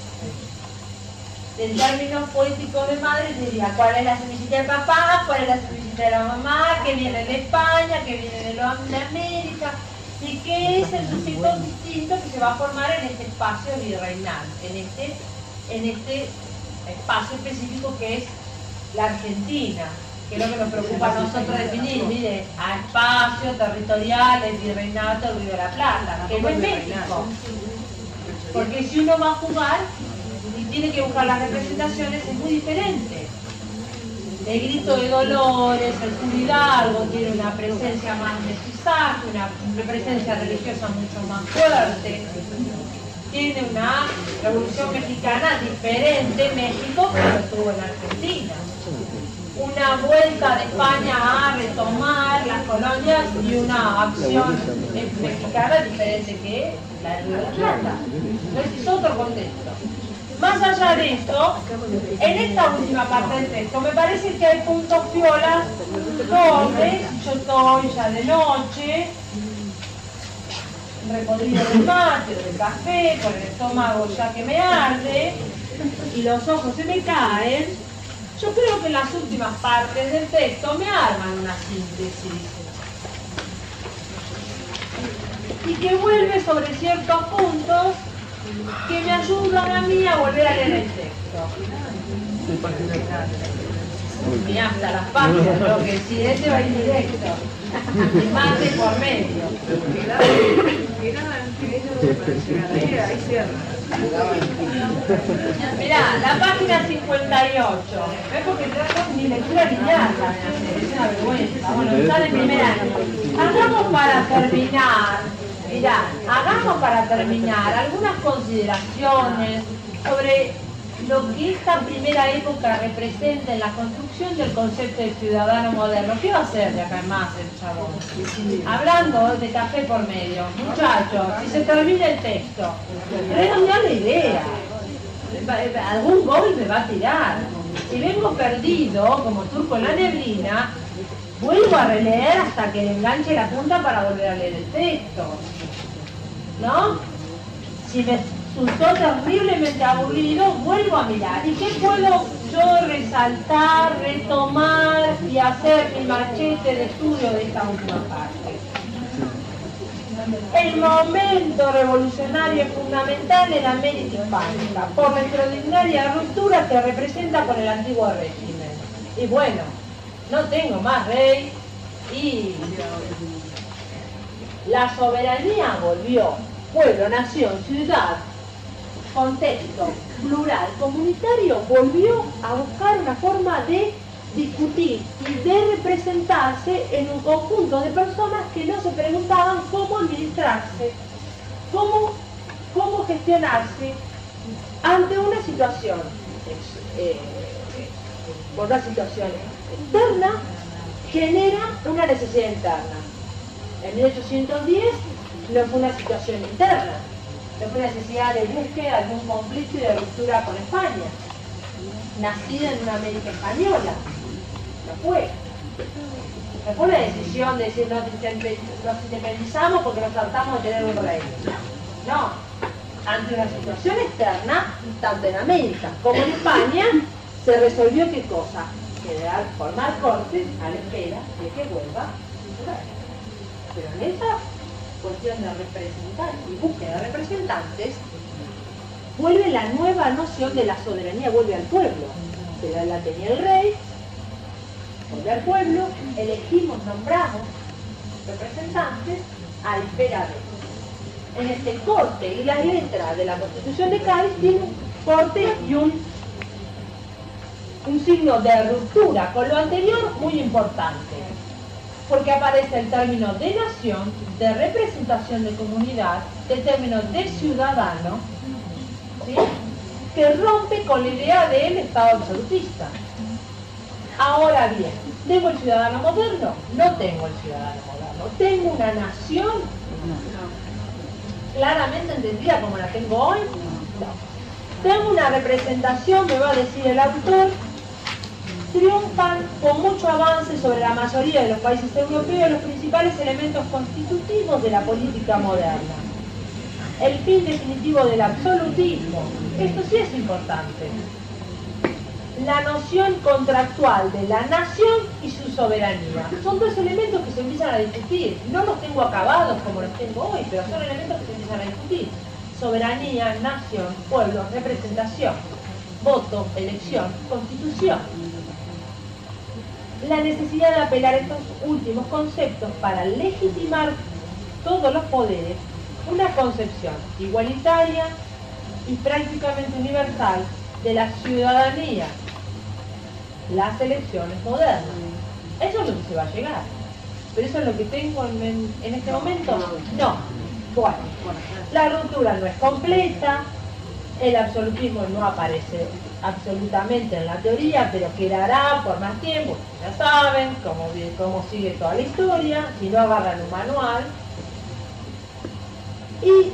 En términos poéticos de madre diría cuál es la semillita del papá, cuál es la semillita de la mamá, qué viene de España, qué viene de, lo, de América, y qué es el sujeto distinto que se va a formar en este espacio virreinal, en este, en este espacio específico que es la Argentina, que es lo que nos preocupa a nosotros definir, mire, a espacio, territoriales, virreinato, el Río de la Plata, que no es México. Porque si uno va a jugar y tiene que buscar las representaciones, es muy diferente. El grito de Dolores, el Curidalgo tiene una presencia más mestizaje, una presencia religiosa mucho más fuerte. Tiene una revolución mexicana diferente en México que lo tuvo en Argentina. Una vuelta de España a retomar las colonias y una acción mexicana diferente que la del Río de la Plata. Entonces es otro contexto. Más allá de esto, en esta última parte del texto me parece que hay puntos piolas donde yo estoy ya de noche, repodrido de mate o de café, con el estómago ya que me arde y los ojos se me caen. Yo creo que en las últimas partes del texto me arman una síntesis y que vuelve sobre ciertos puntos que me ayudan a mí a volver a leer el texto. Y hasta las páginas, lo que si este va a ir directo, y más de por medio. Mirá, la página cincuenta y ocho, es porque trato mi lectura lineal, es una vergüenza. Bueno, está de primer año. Hagamos para terminar, mirá, hagamos para terminar algunas consideraciones sobre lo que esta primera época representa en la construcción del concepto de ciudadano moderno. ¿Qué va a hacer de acá en más el chabón? Hablando de café por medio. Muchachos, si se termina el texto, redondear la idea. Algún gol me va a tirar. Si vengo perdido, como turco en la neblina, vuelvo a releer hasta que le enganche la punta para volver a leer el texto. ¿No? Si me resultó terriblemente aburrido, vuelvo a mirar. ¿Y qué puedo yo resaltar, retomar y hacer mi machete de estudio de esta última parte? El momento revolucionario es fundamental en América hispánica, por la extraordinaria ruptura que representa con el antiguo régimen. Y bueno, no tengo más rey y la soberanía volvió. Pueblo, nación, ciudad, contexto plural, comunitario, volvió a buscar una forma de discutir y de representarse en un conjunto de personas que no se preguntaban cómo administrarse, cómo, cómo gestionarse ante una situación, eh, por una situación externa, genera una necesidad interna. En mil ochocientos diez no fue una situación interna, no fue una necesidad de búsqueda de un conflicto y de ruptura con España, nacida en una América española. No fue. No fue una decisión de decir nos independizamos porque nos tratamos de tener un rey. No. Ante una situación externa, tanto en América como en España, se resolvió qué cosa? Generar, formar cortes a la espera de que vuelva Israel. Pero en esa cuestión de representar y búsqueda de representantes, vuelve la nueva noción de la soberanía, vuelve al pueblo. Se la, la tenía el rey, vuelve al pueblo, elegimos, nombramos representantes a la espera de. En este corte y la letra de la Constitución de Cádiz tiene un corte y un, un signo de ruptura con lo anterior muy importante, porque aparece el término de nación, de representación de comunidad, el término de ciudadano, ¿sí?, que rompe con la idea del Estado absolutista. Ahora bien, ¿tengo el ciudadano moderno? No tengo el ciudadano moderno. ¿Tengo una nación claramente entendida como la tengo hoy? No. Tengo una representación, me va a decir el autor, triunfan con mucho avance sobre la mayoría de los países europeos los principales elementos constitutivos de la política moderna. El fin definitivo del absolutismo, esto sí es importante. La noción contractual de la nación y su soberanía. Son dos elementos que se empiezan a discutir. No los tengo acabados como los tengo hoy, pero son elementos que se empiezan a discutir. Soberanía, nación, pueblo, representación, voto, elección, constitución. La necesidad de apelar a estos últimos conceptos para legitimar todos los poderes, una concepción igualitaria y prácticamente universal de la ciudadanía, las elecciones modernas. Eso es lo que se va a llegar. ¿Pero eso es lo que tengo en, en, en este momento? No. Bueno, la ruptura no es completa, el absolutismo no aparece absolutamente en la teoría, pero quedará por más tiempo. Ya saben cómo, cómo sigue toda la historia, si no agarran un manual. Y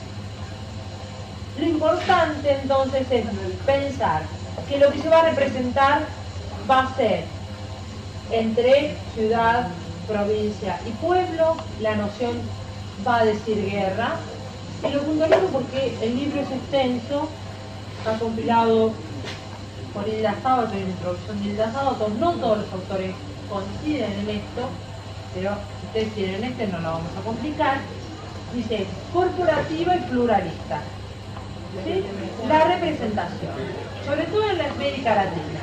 lo importante entonces es pensar que lo que se va a representar va a ser entre ciudad, provincia y pueblo. La noción va a decir guerra. Y lo puntualizo porque el libro es extenso, está compilado por Hilda Sábato, en la introducción de Hilda Sábato. No todos los autores coinciden en esto, pero si ustedes quieren este no lo vamos a complicar. Dice corporativa y pluralista. ¿Sí? La representación, sobre todo en la América Latina.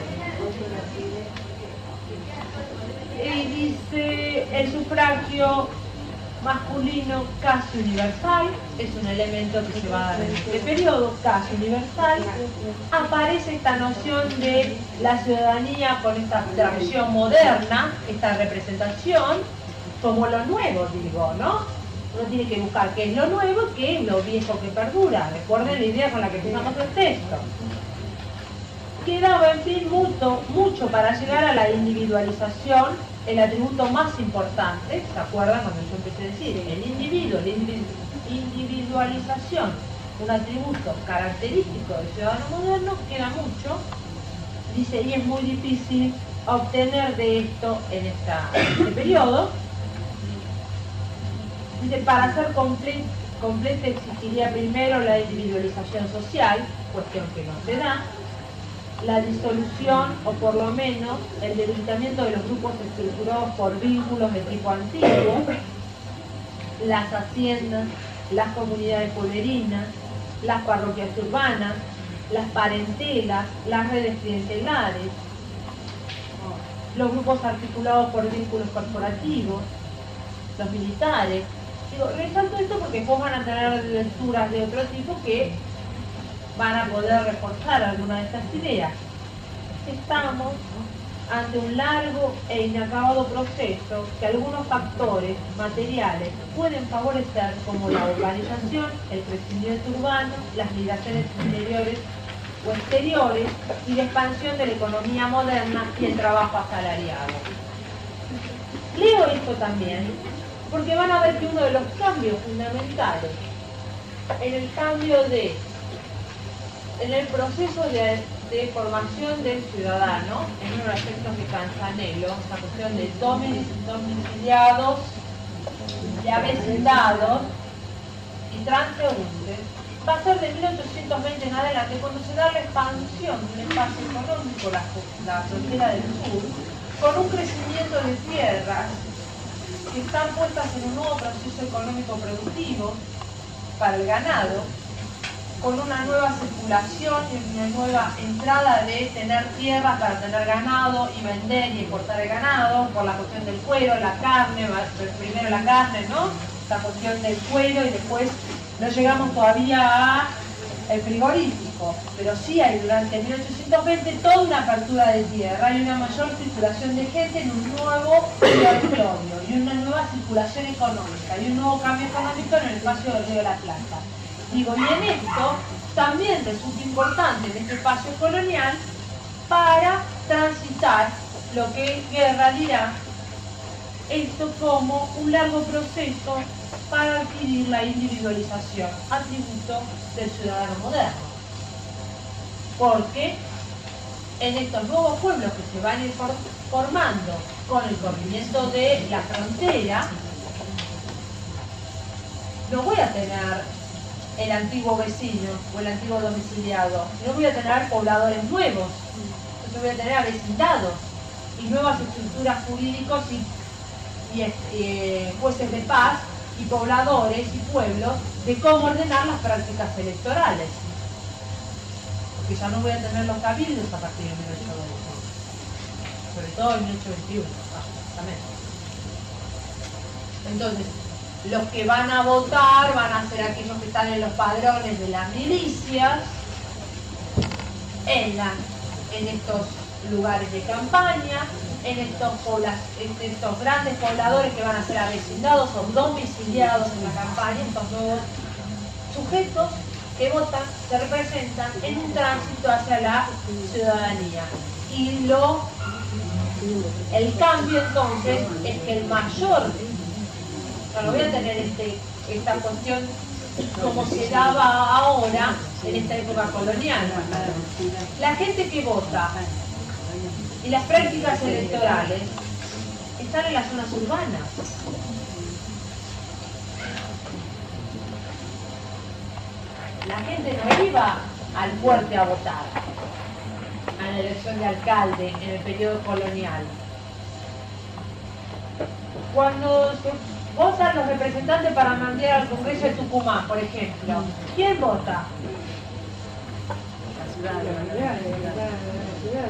Y dice el sufragio masculino casi universal, es un elemento que se va a dar en este periodo, casi universal. Aparece esta noción de la ciudadanía con esta tradición moderna, esta representación, como lo nuevo, digo, ¿no? Uno tiene que buscar qué es lo nuevo, qué es lo viejo que perdura. Recuerden la idea con la que empezamos el texto. Quedaba, en fin, mucho, mucho para llegar a la individualización, el atributo más importante. ¿Se acuerdan cuando yo empecé a decir? El individuo, la individualización, un atributo característico del ciudadano moderno, queda mucho. Dice, y es muy difícil obtener de esto en, esta, en este periodo. Dice, para ser comple completa exigiría primero la individualización social, cuestión que no se da, la disolución o por lo menos el debilitamiento de los grupos estructurados por vínculos de tipo antiguo, las haciendas, las comunidades pueblerinas, las parroquias urbanas, las parentelas, las redes clientelares, los grupos articulados por vínculos corporativos, los militares. Digo, resalto esto porque después van a tener lecturas de otro tipo que van a poder reforzar alguna de estas ideas. Estamos ante un largo e inacabado proceso que algunos factores materiales pueden favorecer, como la urbanización, el crecimiento urbano, las migraciones interiores o exteriores y la expansión de la economía moderna y el trabajo asalariado. Leo esto también porque van a ver que uno de los cambios fundamentales en el cambio de, en el proceso de, de formación del ciudadano, en uno de los aspectos que Canzanello, la cuestión de domiciliados, de avecindados y transeúntes, va a ser de mil ochocientos veinte en adelante, cuando se da la expansión del espacio económico, la, la frontera del sur, con un crecimiento de tierras que están puestas en un nuevo proceso económico productivo para el ganado, con una nueva circulación y una nueva entrada de tener tierras para tener ganado y vender y exportar el ganado, por la cuestión del cuero, la carne, primero la carne, ¿no? La cuestión del cuero y después no llegamos todavía a el frigorífico, pero sí hay durante mil ochocientos veinte toda una apertura de tierra y una mayor circulación de gente en un nuevo territorio y una nueva circulación económica y un nuevo cambio económico en el espacio del Río de la Plata. Digo, y en esto también resulta importante en este espacio colonial para transitar lo que Guerra dirá esto como un largo proceso para adquirir la individualización, atributo del ciudadano moderno. Porque en estos nuevos pueblos que se van a ir formando con el corrimiento de la frontera, no voy a tener el antiguo vecino o el antiguo domiciliado, no voy a tener pobladores nuevos, entonces voy a tener avecindados y nuevas estructuras jurídicas y, y eh, jueces de paz y pobladores y pueblos de cómo ordenar las prácticas electorales. Porque ya no voy a tener los cabildos a partir de mil ochocientos veintiuno, sobre todo en mil ochocientos veintiuno, exactamente. Entonces, los que van a votar van a ser aquellos que están en los padrones de las milicias, en, la, en estos lugares de campaña, en estos, poblas, en estos grandes pobladores que van a ser avecindados o domiciliados en la campaña, estos nuevos sujetos que votan, se representan en un tránsito hacia la ciudadanía. Y lo, el cambio entonces es que el mayor, no, no voy a tener este, esta cuestión como se daba ahora en esta época colonial. La gente que vota y las prácticas electorales están en las zonas urbanas. La gente no iba al fuerte a votar a la elección de alcalde en el periodo colonial. Cuando se votan los representantes para mandar al Congreso de Tucumán, por ejemplo, ¿quién vota? La ciudad, la ciudad, la ciudad.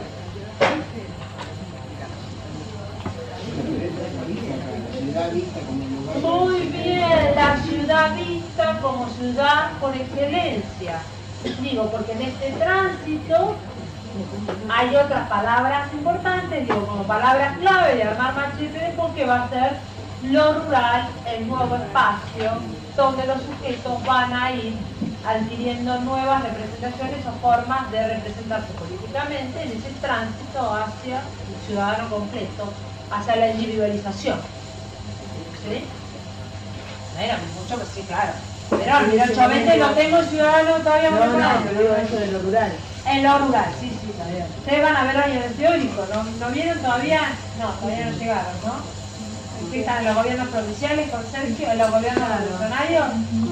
Muy bien, la ciudad vista como ciudad por excelencia. Digo, porque en este tránsito hay otras palabras importantes, digo, como palabras clave de armar machete, porque va a ser lo rural, el nuevo espacio, donde los sujetos van a ir adquiriendo nuevas representaciones o formas de representarse políticamente en ese tránsito hacia el ciudadano completo, hacia la individualización. ¿Sí? No era mucho, pero sí, claro. Pero en mil ochocientos veinte no tengo ciudadano todavía muy No, no, pero digo eso de lo rural. En lo rural, sí, sí, está bien. Ustedes van a ver hoy en el teórico, ¿no? ¿No vieron todavía? No, todavía no llegaron, ¿no? ¿Qué están en los gobiernos provinciales con Sergio, en los gobiernos revolucionarios?